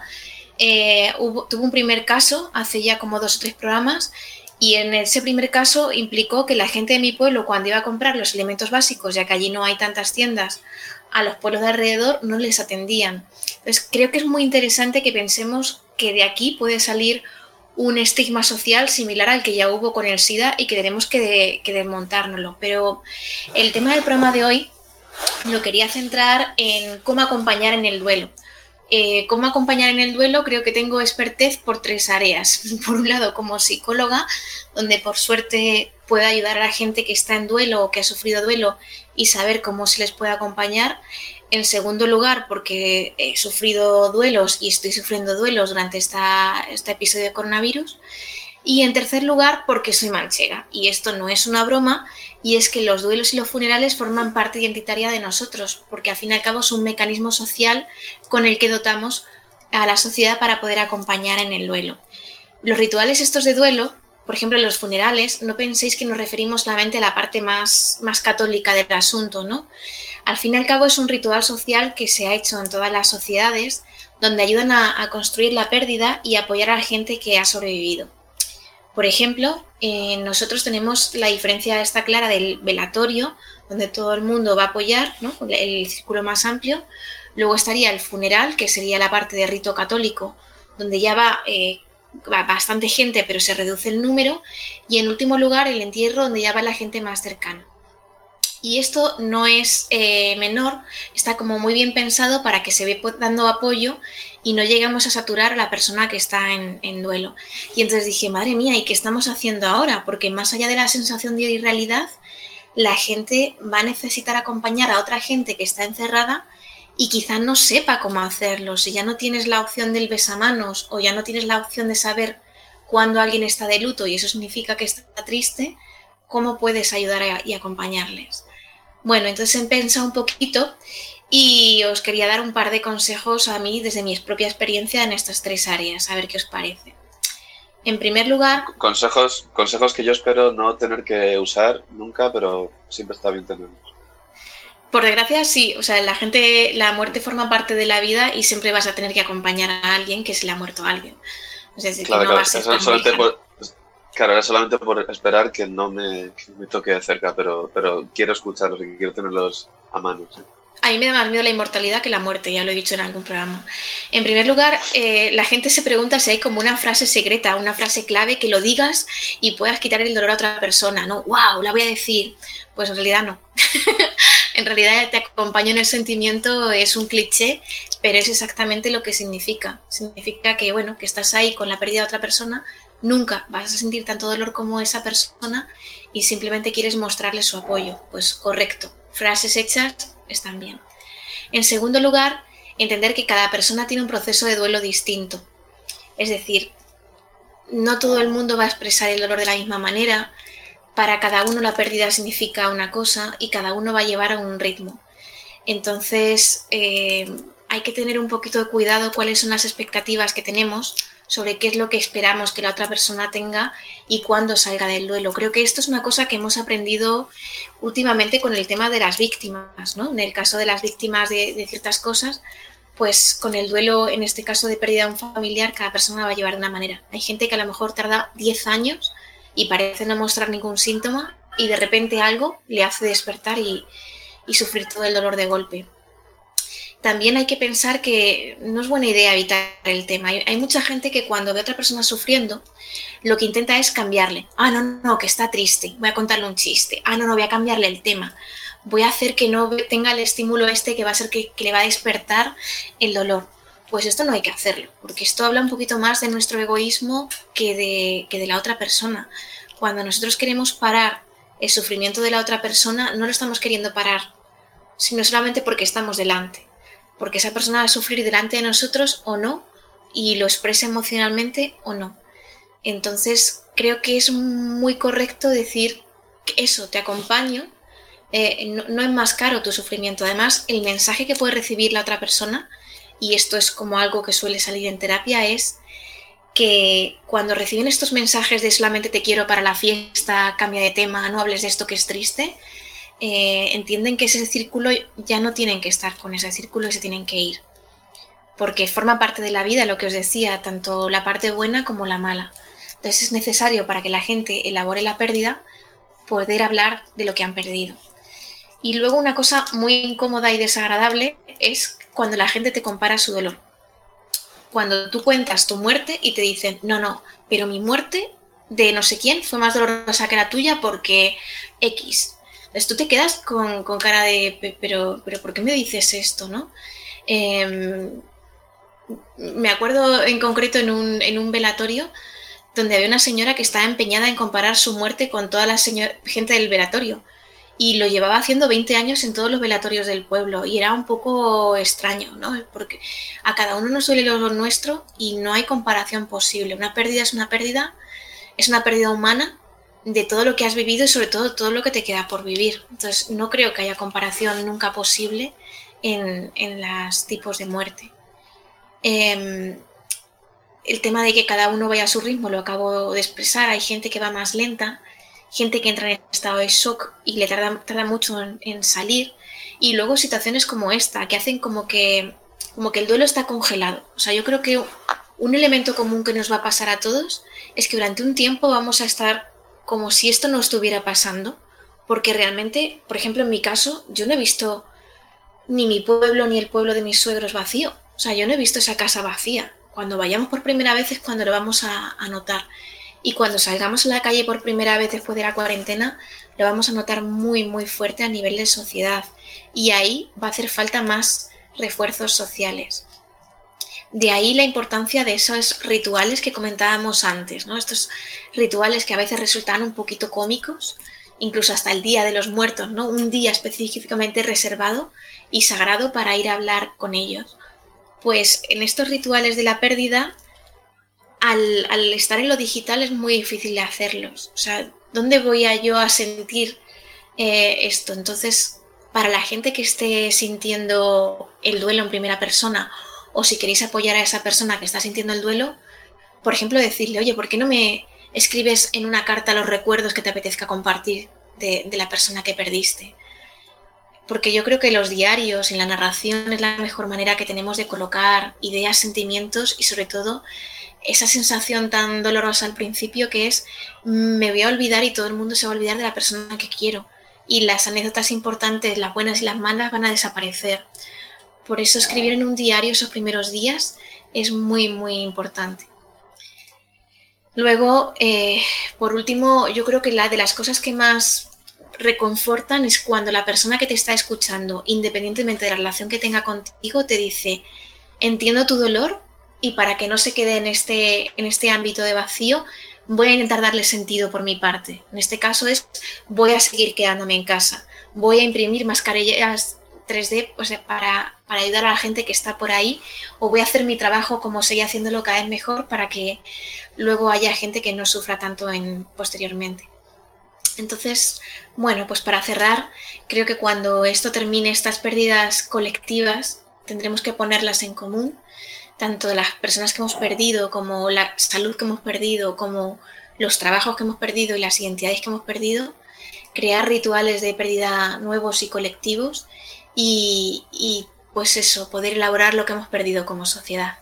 tuvo un primer caso hace ya como 2 o 3 programas, y en ese primer caso implicó que la gente de mi pueblo, cuando iba a comprar los elementos básicos, ya que allí no hay tantas tiendas, a los pueblos de alrededor no les atendían. Entonces creo que es muy interesante que pensemos que de aquí puede salir un estigma social similar al que ya hubo con el SIDA y que tenemos que desmontárnoslo. Pero el tema del programa de hoy lo quería centrar en cómo acompañar en el duelo. Cómo acompañar en el duelo, creo que tengo expertez por 3 áreas. Por un lado, como psicóloga, donde por suerte puedo ayudar a la gente que está en duelo o que ha sufrido duelo y saber cómo se les puede acompañar. En segundo lugar, porque he sufrido duelos y estoy sufriendo duelos durante este episodio de coronavirus. Y en tercer lugar, porque soy manchega. Y esto no es una broma, y es que los duelos y los funerales forman parte identitaria de nosotros, porque al fin y al cabo es un mecanismo social con el que dotamos a la sociedad para poder acompañar en el duelo. Los rituales estos de duelo, por ejemplo, los funerales, no penséis que nos referimos solamente a la parte más católica del asunto, ¿no? Al fin y al cabo es un ritual social que se ha hecho en todas las sociedades, donde ayudan a construir la pérdida y apoyar a la gente que ha sobrevivido. Por ejemplo, nosotros tenemos la diferencia esta clara del velatorio, donde todo el mundo va a apoyar, ¿no?, el círculo más amplio. Luego estaría el funeral, que sería la parte de rito católico, donde ya va bastante gente, pero se reduce el número. Y en último lugar, el entierro, donde ya va la gente más cercana. Y esto no es menor, está como muy bien pensado para que se vaya dando apoyo y no lleguemos a saturar a la persona que está en duelo. Y entonces dije, madre mía, ¿y qué estamos haciendo ahora? Porque más allá de la sensación de irrealidad, la gente va a necesitar acompañar a otra gente que está encerrada y quizá no sepa cómo hacerlo. Si ya no tienes la opción del besamanos o ya no tienes la opción de saber cuándo alguien está de luto y eso significa que está triste, ¿cómo puedes ayudar y acompañarles? Bueno, entonces he pensado un poquito y os quería dar un par de consejos a mí desde mi propia experiencia en estas 3 áreas, a ver qué os parece. En primer lugar... Consejos que yo espero no tener que usar nunca, pero siempre está bien tenerlos. Por desgracia, sí. O sea, la muerte forma parte de la vida y siempre vas a tener que acompañar a alguien que se le ha muerto a alguien. Es decir, claro, que no va a ser tan lejano. Claro, era solamente por esperar que no me toque de cerca, pero quiero escucharlos y quiero tenerlos a mano. ¿Sí? A mí me da más miedo la inmortalidad que la muerte, ya lo he dicho en algún programa. En primer lugar, la gente se pregunta si hay como una frase secreta, una frase clave que lo digas y puedas quitar el dolor a otra persona, ¿no? ¡Wow! La voy a decir. Pues en realidad no. En realidad te acompaño en el sentimiento, es un cliché, pero es exactamente lo que significa. Significa que, bueno, que estás ahí con la pérdida de otra persona, nunca vas a sentir tanto dolor como esa persona y simplemente quieres mostrarle su apoyo. Pues correcto. Frases hechas están bien. En segundo lugar, entender que cada persona tiene un proceso de duelo distinto. Es decir, no todo el mundo va a expresar el dolor de la misma manera. Para cada uno la pérdida significa una cosa y cada uno va a llevar a un ritmo. Entonces, hay que tener un poquito de cuidado cuáles son las expectativas que tenemos sobre qué es lo que esperamos que la otra persona tenga y cuándo salga del duelo. Creo que esto es una cosa que hemos aprendido últimamente con el tema de las víctimas, ¿no? En el caso de las víctimas de ciertas cosas, pues con el duelo, en este caso de pérdida de un familiar, cada persona va a llevar de una manera. Hay gente que a lo mejor tarda 10 años y parece no mostrar ningún síntoma y de repente algo le hace despertar y sufrir todo el dolor de golpe. También hay que pensar que no es buena idea evitar el tema. Hay mucha gente que cuando ve a otra persona sufriendo, lo que intenta es cambiarle. Ah, no, que está triste, voy a contarle un chiste. Ah, no, voy a cambiarle el tema. Voy a hacer que no tenga el estímulo que va a ser que le va a despertar el dolor. Pues esto no hay que hacerlo, porque esto habla un poquito más de nuestro egoísmo que de la otra persona. Cuando nosotros queremos parar el sufrimiento de la otra persona, no lo estamos queriendo parar, sino solamente porque estamos delante. Porque esa persona va a sufrir delante de nosotros o no, y lo expresa emocionalmente o no. Entonces, creo que es muy correcto decir que eso, te acompaño, no enmascaro tu sufrimiento. Además, el mensaje que puede recibir la otra persona, y esto es como algo que suele salir en terapia, es que cuando reciben estos mensajes de solamente te quiero para la fiesta, cambia de tema, no hables de esto que es triste, entienden que ese círculo ya no tienen que estar con ese círculo y se tienen que ir. Porque forma parte de la vida, lo que os decía, tanto la parte buena como la mala. Entonces es necesario para que la gente elabore la pérdida, poder hablar de lo que han perdido. Y luego una cosa muy incómoda y desagradable es cuando la gente te compara su dolor. Cuando tú cuentas tu muerte y te dicen, no, pero mi muerte de no sé quién fue más dolorosa que la tuya porque X. Entonces tú te quedas con cara de, pero ¿por qué me dices esto, no? Me acuerdo en concreto en un velatorio donde había una señora que estaba empeñada en comparar su muerte con toda la gente del velatorio. Y lo llevaba haciendo 20 años en todos los velatorios del pueblo y era un poco extraño, ¿no? Porque a cada uno nos duele lo nuestro y no hay comparación posible. Una pérdida es una pérdida humana de todo lo que has vivido y sobre todo lo que te queda por vivir. Entonces no creo que haya comparación nunca posible en los tipos de muerte. El tema de que cada uno vaya a su ritmo lo acabo de expresar. Hay gente que va más lenta, gente que entra en estado de shock y le tarda mucho en salir, y luego situaciones como esta que hacen como que el duelo está congelado. O sea, yo creo que un elemento común que nos va a pasar a todos es que durante un tiempo vamos a estar como si esto no estuviera pasando, porque realmente, por ejemplo, en mi caso, yo no he visto ni mi pueblo ni el pueblo de mis suegros vacío. O sea, yo no he visto esa casa vacía. Cuando vayamos por primera vez es cuando lo vamos a notar. Y cuando salgamos a la calle por primera vez después de la cuarentena, lo vamos a notar muy, muy fuerte a nivel de sociedad. Y ahí va a hacer falta más refuerzos sociales. De ahí la importancia de esos rituales que comentábamos antes, ¿no? Estos rituales que a veces resultan un poquito cómicos, incluso hasta el Día de los Muertos, ¿no? Un día específicamente reservado y sagrado para ir a hablar con ellos. Pues en estos rituales de la pérdida, al estar en lo digital es muy difícil de hacerlos. O sea, ¿dónde voy yo a sentir esto? Entonces, para la gente que esté sintiendo el duelo en primera persona, o si queréis apoyar a esa persona que está sintiendo el duelo, por ejemplo, decirle, oye, ¿por qué no me escribes en una carta los recuerdos que te apetezca compartir de la persona que perdiste? Porque yo creo que los diarios y la narración es la mejor manera que tenemos de colocar ideas, sentimientos y sobre todo esa sensación tan dolorosa al principio que es me voy a olvidar y todo el mundo se va a olvidar de la persona que quiero. y las anécdotas importantes, las buenas y las malas, van a desaparecer. Por eso escribir en un diario esos primeros días es muy, muy importante. Luego, por último, yo creo que la de las cosas que más reconfortan es cuando la persona que te está escuchando, independientemente de la relación que tenga contigo, te dice: entiendo tu dolor y para que no se quede en este ámbito de vacío, voy a intentar darle sentido por mi parte. En este caso es: voy a seguir quedándome en casa, voy a imprimir mascarillas 3D, o sea, para ayudar a la gente que está por ahí, o voy a hacer mi trabajo como seguir haciéndolo cada vez mejor para que luego haya gente que no sufra tanto posteriormente. Entonces, bueno, pues para cerrar, creo que cuando esto termine, estas pérdidas colectivas, tendremos que ponerlas en común, tanto de las personas que hemos perdido, como la salud que hemos perdido, como los trabajos que hemos perdido y las identidades que hemos perdido, crear rituales de pérdida nuevos y colectivos y pues eso, poder elaborar lo que hemos perdido como sociedad.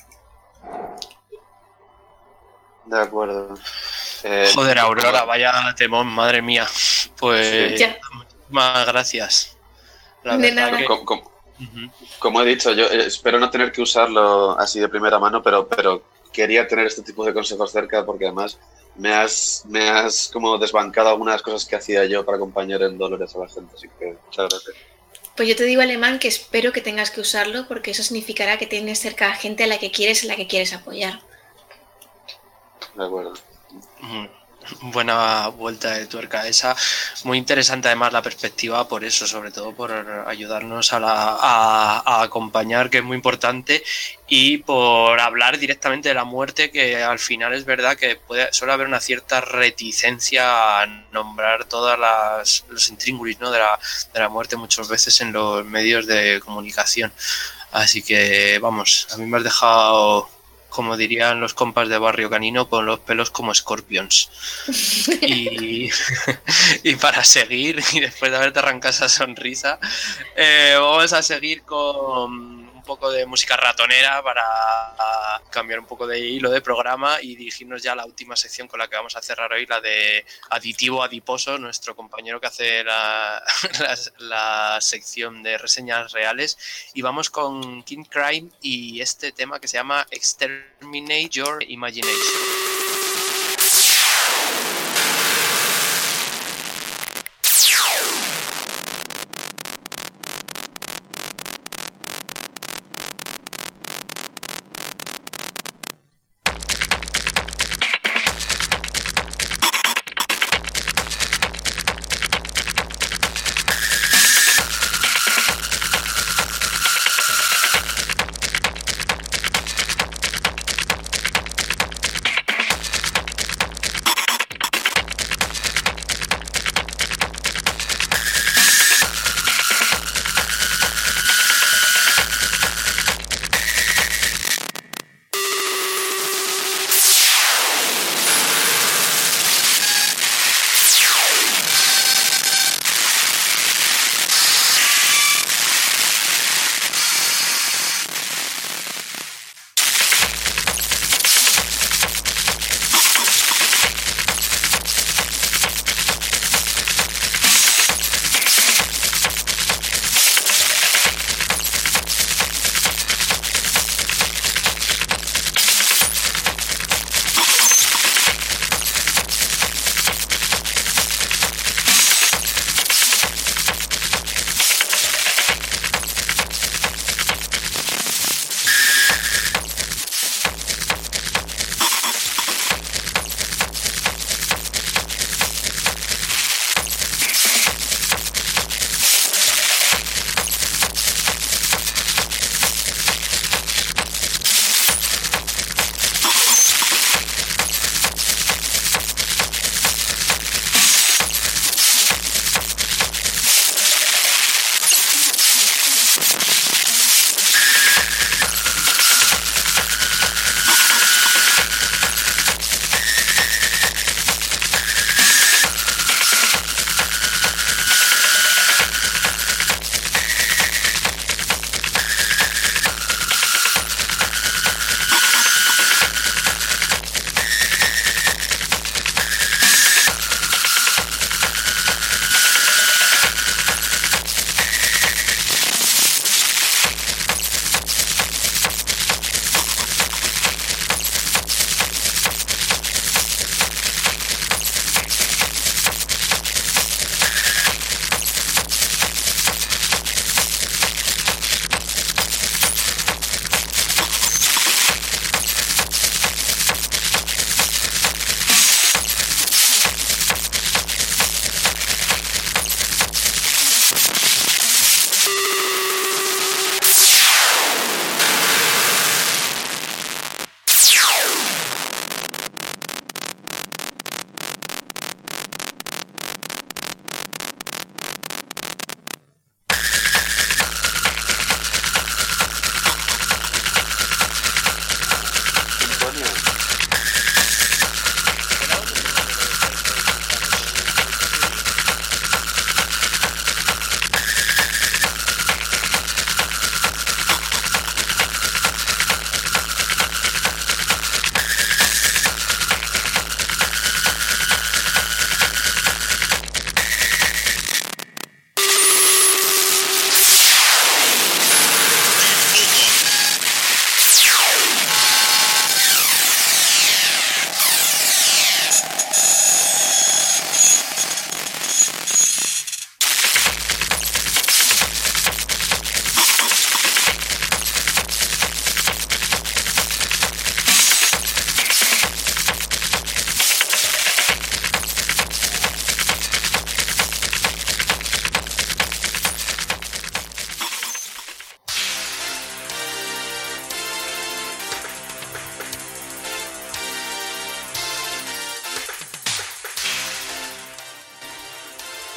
De acuerdo. Joder, Aurora, vaya temón, madre mía. Pues Sí. muchísimas gracias. La De verdad nada. que- Como he dicho, yo espero no tener que usarlo así de primera mano, pero quería tener este tipo de consejos cerca porque además me has como desbancado algunas cosas que hacía yo para acompañar en dolores a la gente, así que muchas gracias. Pues yo te digo, Alemán, que espero que tengas que usarlo porque eso significará que tienes cerca a gente a la que quieres apoyar. De acuerdo. Buena vuelta de tuerca esa, muy interesante además la perspectiva por eso, sobre todo por ayudarnos a acompañar, que es muy importante, y por hablar directamente de la muerte, que al final es verdad que suele haber una cierta reticencia a nombrar todas los intríngulis, ¿no? de la muerte muchas veces en los medios de comunicación. Así que vamos, a mí me has dejado, como dirían los compas de Barrio Canino, con los pelos como Scorpions. Y para seguir, y después de haberte arrancado esa sonrisa, vamos a seguir con un poco de música ratonera para cambiar un poco de hilo de programa y dirigirnos ya a la última sección con la que vamos a cerrar hoy, la de Aditivo Adiposo, nuestro compañero que hace la sección de reseñas reales. Y vamos con King Crime y este tema que se llama Exterminate Your Imagination.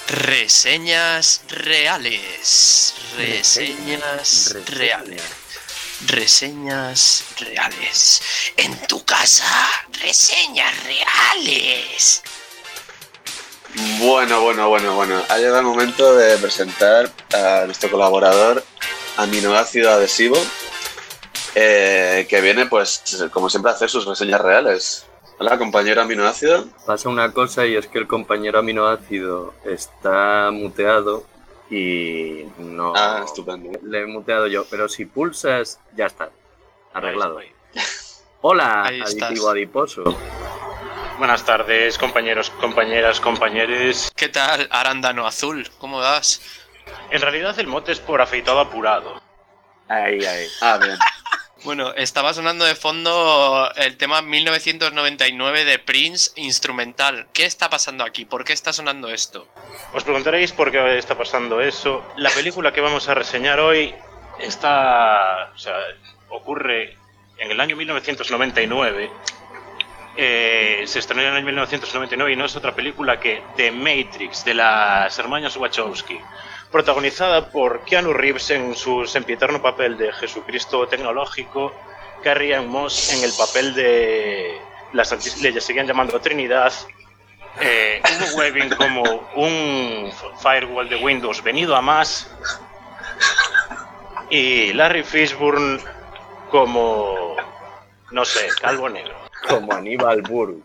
Reseñas reales. Reseñas reales. Reseñas reales. En tu casa, reseñas reales. Bueno. Ha llegado el momento de presentar a nuestro colaborador Aminoácido Adhesivo, que viene, pues, como siempre, a hacer sus reseñas reales. Hola, compañero Aminoácido. Pasa una cosa y es que el compañero Aminoácido está muteado y no... Ah, estupendo. Le he muteado yo, pero si pulsas, ya está. Arreglado. Hola, Ahí estás. aditivo adiposo. Buenas tardes, compañeros, compañeras, compañeros. ¿Qué tal, arándano azul? ¿Cómo vas? En realidad el mote es por afeitado apurado. Ahí. Ah, bien. Bueno, estaba sonando de fondo el tema 1999 de Prince instrumental. ¿Qué está pasando aquí? ¿Por qué está sonando esto? Os preguntaréis por qué está pasando eso. La película que vamos a reseñar hoy ocurre en el año 1999. Se estrenó en el año 1999 y no es otra película que The Matrix, de las hermanas Wachowski, protagonizada por Keanu Reeves en su sempiterno papel de Jesucristo tecnológico, Carrie Ann Moss en el papel de le seguían llamando Trinidad, Hugo Weaving como un firewall de Windows venido a más, y Larry Fishburne como, no sé, calvo negro. Como Aníbal Burus.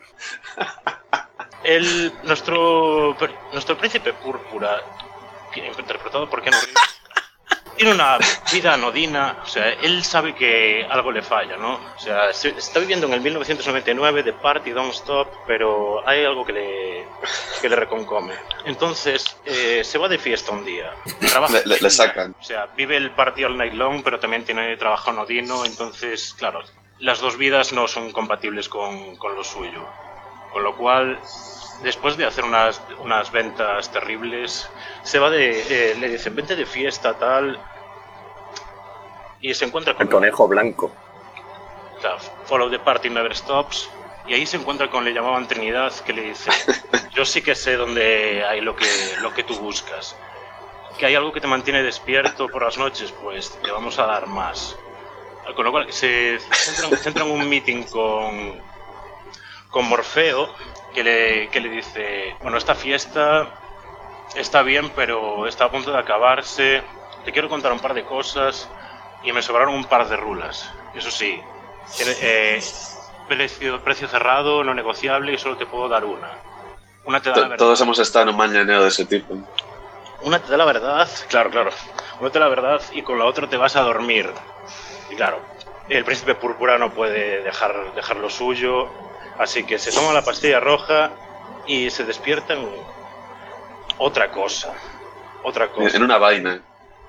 Nuestro príncipe púrpura, interpretado por Keanu Reeves, tiene una vida anodina. O sea, él sabe que algo le falla, ¿no? O sea, está viviendo en el 1999, The Party Don't Stop, pero hay algo que le reconcome. Entonces, se va de fiesta un día. Trabaja le sacan. O sea, vive el party all night long, pero también tiene trabajo anodino. Entonces, claro, las dos vidas no son compatibles con lo suyo. Con lo cual, después de hacer unas ventas terribles, se va le dicen, vente de fiesta, tal, y se encuentra con... El conejo blanco. Claro, follow the party never stops, y ahí se encuentra con, le llamaban Trinidad, que le dice, yo sí que sé dónde hay lo que tú buscas. Que hay algo que te mantiene despierto por las noches, pues te vamos a dar más. Con lo cual se centra en un meeting con Morfeo, que le dice, bueno, esta fiesta está bien, pero está a punto de acabarse, te quiero contar un par de cosas y me sobraron un par de rulas. Eso sí, precio cerrado, no negociable, y solo te puedo dar una. Una te da la verdad. Todos hemos estado en un mañaneo de ese tipo. Una te da la verdad, claro. Una te da la verdad y con la otra te vas a dormir. Y claro, el príncipe púrpura no puede dejar lo suyo, así que se toma la pastilla roja y se despierta en otra cosa. En una vaina.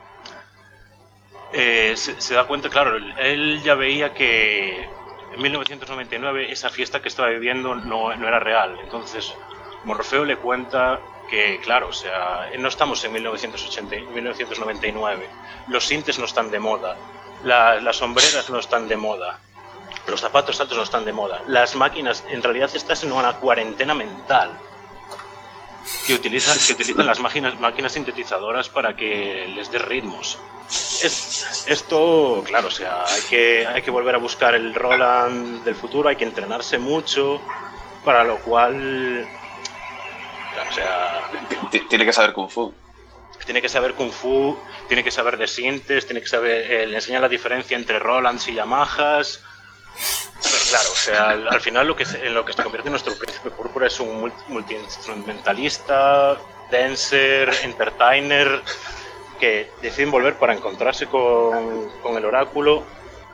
Se da cuenta, claro, él ya veía que en 1999 esa fiesta que estaba viviendo no era real. Entonces Morfeo le cuenta que, claro, o sea, no estamos en 1999, los sintes no están de moda, las sombreras no están de moda, los zapatos altos no están de moda, las máquinas, en realidad estás en una cuarentena mental que utilizan las máquinas sintetizadoras para que les dé ritmos. Esto, claro, o sea, hay que volver a buscar el Roland del futuro, hay que entrenarse mucho, para lo cual, o sea, tiene que saber Kung Fu. Tiene que saber Kung Fu, tiene que saber de sintes, tiene que saber, le enseña la diferencia entre Rolands y Yamahas. Pero claro, o sea, al final en lo que se convierte en nuestro príncipe púrpura es un multiinstrumentalista, dancer, entertainer, que deciden volver para encontrarse con el oráculo.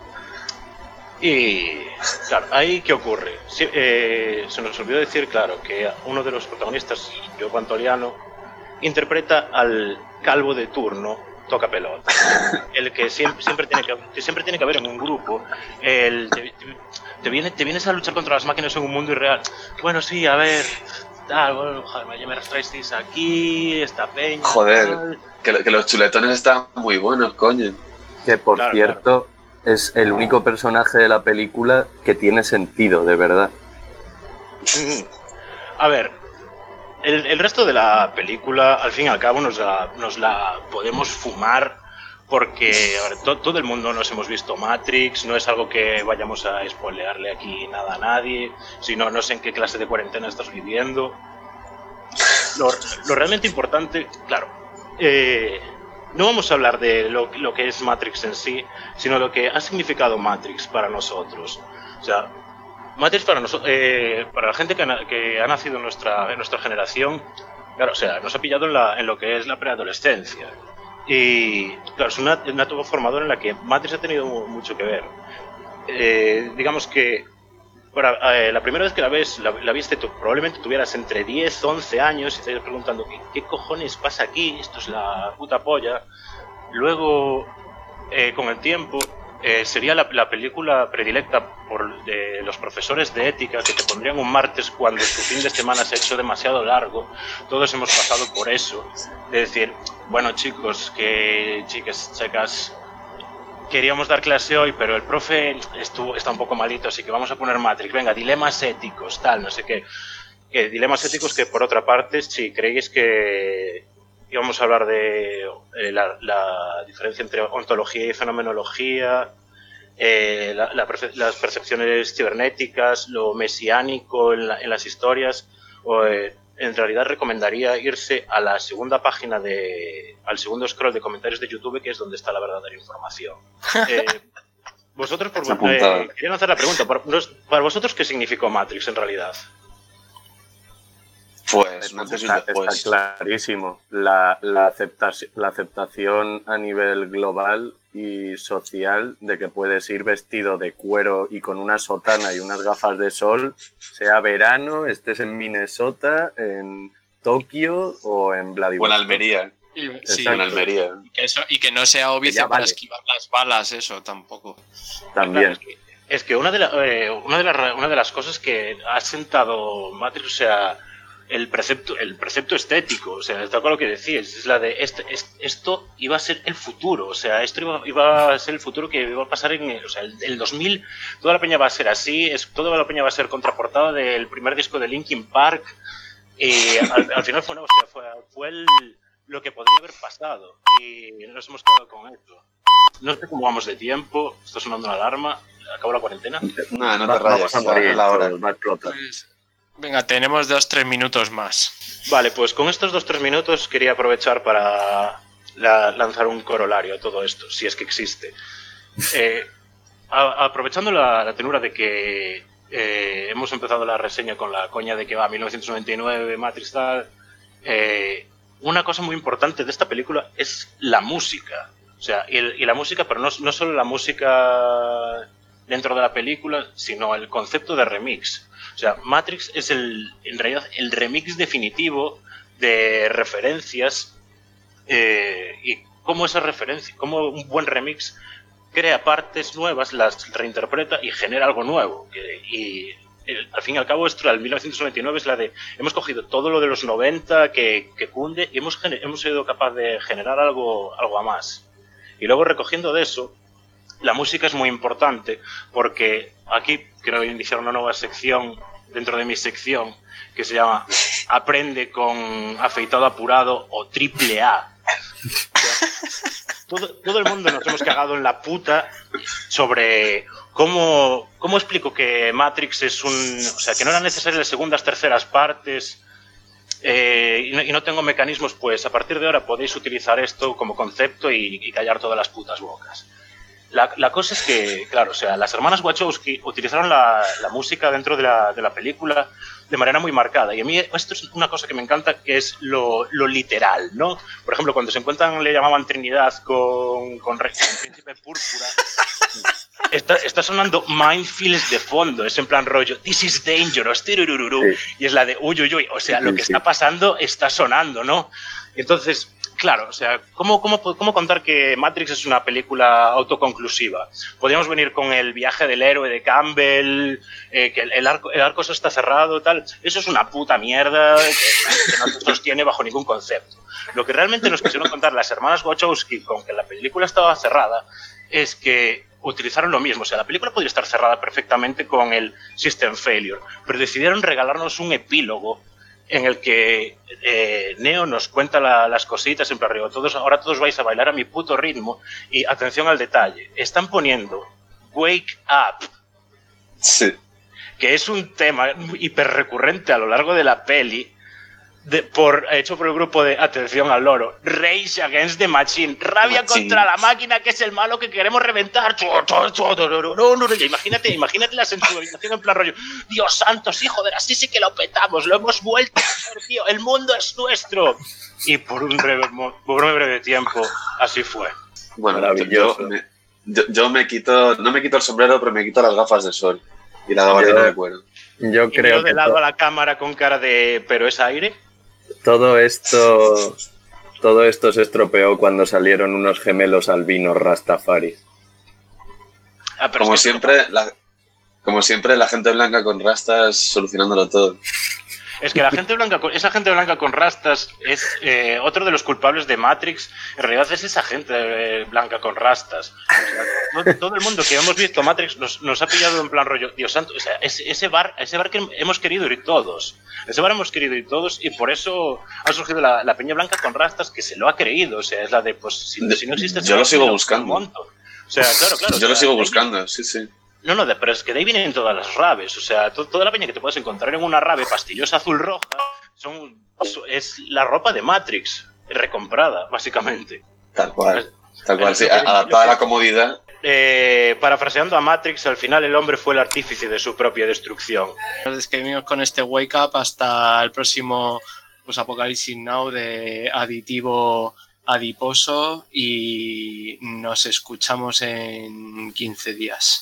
Y claro, ¿ahí qué ocurre? Se nos olvidó decir, claro, que uno de los protagonistas, Joe Pantoliano, interpreta al calvo de turno, toca pelota, el que siempre tiene que haber en un grupo. Te vienes a luchar contra las máquinas en un mundo irreal. Bueno, sí, a ver, tal, bueno, ya me traéis aquí, esta peña. Joder, que los chuletones están muy buenos, coño. Que por cierto, es el único personaje de la película que tiene sentido, de verdad. A ver, el resto de la película, al fin y al cabo, nos la podemos fumar porque a ver, todo el mundo nos hemos visto Matrix, no es algo que vayamos a spoilearle aquí nada a nadie, sino no sé en qué clase de cuarentena estás viviendo. Lo realmente importante, claro, no vamos a hablar de lo que es Matrix en sí, sino lo que ha significado Matrix para nosotros. O sea, Matrix para la gente que ha nacido en nuestra generación, claro, o sea, nos ha pillado en lo que es la preadolescencia. Y claro, es una etapa formadora en la que Matrix ha tenido mucho que ver. Digamos que la primera vez que la viste, tú probablemente tuvieras entre 10, 11 años y te estás preguntando ¿qué cojones pasa aquí? Esto es la puta polla. Luego, con el tiempo, sería la película predilecta de los profesores de ética que te pondrían un martes cuando tu fin de semana se ha hecho demasiado largo. Todos hemos pasado por eso, de decir, bueno chicos, chicas, queríamos dar clase hoy, pero el profe está un poco malito, así que vamos a poner Matrix, venga, dilemas éticos, tal, no sé qué. Dilemas éticos que, por otra parte, si creéis que íbamos a hablar de la diferencia entre ontología y fenomenología, las percepciones cibernéticas, lo mesiánico en las historias, en realidad recomendaría irse a la segunda página al segundo scroll de comentarios de YouTube, que es donde está la verdadera información. Vosotros, quería hacer la pregunta, para vosotros, ¿qué significó Matrix en realidad? Pues está clarísimo. La aceptación a nivel global y social de que puedes ir vestido de cuero y con una sotana y unas gafas de sol, sea verano, estés en Minnesota, en Tokio o en Vladivostok. O en Almería. Sí, en Almería. Y que no sea óbice para esquivar las balas, eso tampoco. También. Es que una de las cosas que ha sentado Matrix, o sea, el precepto estético, o sea, está con lo que decís, es la de esto iba a ser el futuro, o sea, esto iba a ser el futuro que iba a pasar o sea, el 2000, toda la peña va a ser así, toda la peña va a ser contraportada del primer disco de Linkin Park, y al final fue lo que podría haber pasado, y nos hemos quedado con esto. No sé cómo vamos de tiempo, está sonando una alarma, acabó la cuarentena. No te rayes, la hora. Va a explotar. Venga, tenemos 2-3 minutos más. Vale, pues con estos 2-3 minutos quería aprovechar para lanzar un corolario a todo esto, si es que existe. Aprovechando la tenura de que hemos empezado la reseña con la coña de que va 1999, Matrix tal, una cosa muy importante de esta película es la música. O sea, y la música, pero no solo la música dentro de la película, sino el concepto de remix. O sea, Matrix es en realidad el remix definitivo de referencias y cómo un buen remix crea partes nuevas, las reinterpreta y genera algo nuevo. Al fin y al cabo, esto del 1999 es la de hemos cogido todo lo de los 90 que cunde y hemos sido capaz de generar algo a más. Y luego, recogiendo de eso, la música es muy importante porque aquí quiero iniciar una nueva sección dentro de mi sección que se llama Aprende con afeitado apurado o triple A. Todo el mundo nos hemos cagado en la puta sobre cómo explico que Matrix es o sea, que no eran necesarias las segundas, terceras partes y no tengo mecanismos, pues a partir de ahora podéis utilizar esto como concepto y callar todas las putas bocas. La cosa es que, claro, o sea, las hermanas Wachowski utilizaron la música dentro de la película de manera muy marcada. Y a mí esto es una cosa que me encanta, que es lo literal, ¿no? Por ejemplo, cuando se encuentran, le llamaban Trinidad con Príncipe Púrpura, está sonando Minefields de fondo, es en plan rollo, this is dangerous, tirurururu, y es la de uy, o sea, lo que está pasando está sonando, ¿no? Entonces, claro, o sea, ¿cómo contar que Matrix es una película autoconclusiva? Podríamos venir con el viaje del héroe de Campbell, que el arco está cerrado, tal. Eso es una puta mierda que no se sostiene bajo ningún concepto. Lo que realmente nos quisieron contar las hermanas Wachowski con que la película estaba cerrada es que utilizaron lo mismo. O sea, la película podría estar cerrada perfectamente con el System Failure, pero decidieron regalarnos un epílogo en el que Neo nos cuenta las cositas, en plan, ahora todos vais a bailar a mi puto ritmo, y atención al detalle, están poniendo Wake Up, Sí. que es un tema hiper recurrente a lo largo de la peli, hecho por el grupo de, atención al loro, Rage Against the Machine, rabia contra la máquina, que es el malo que queremos reventar. Imagínate la sensualización en plan rollo, Dios santo, sí, joder, así sí que lo petamos, lo hemos vuelto a hacer, tío, el mundo es nuestro. Y por un breve tiempo, así fue. Bueno, yo no me quito el sombrero, pero me quito las gafas de sol y la gabardina de cuero. Yo creo de lado a la cámara con cara de, ¿pero es aire? Todo esto se estropeó cuando salieron unos gemelos albinos Rastafari. Como siempre, la gente blanca con rastas solucionándolo todo. Es que esa gente blanca con rastas es otro de los culpables de Matrix. En realidad es esa gente blanca con rastas. O sea, todo el mundo que hemos visto Matrix nos ha pillado en plan rollo, Dios santo, o sea, ese bar que hemos querido ir todos. Ese bar hemos querido ir todos, y por eso ha surgido la peña blanca con rastas, que se lo ha creído. O sea, es la de, pues, si no existe... Yo lo sigo buscando. O sea, claro. Yo lo sigo buscando, sí. No, pero es que de ahí vienen todas las raves. O sea, toda la peña que te puedes encontrar en una rave pastillosa azul roja es la ropa de Matrix recomprada, básicamente. Tal cual, sí, adaptada a la comodidad. Parafraseando a Matrix, al final el hombre fue el artífice de su propia destrucción. Nos despedimos con este Wake Up hasta el próximo Apocalipsis Now de Aditivo Adiposo, y nos escuchamos en 15 días.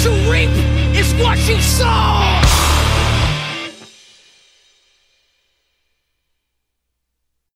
you reap is what you sow.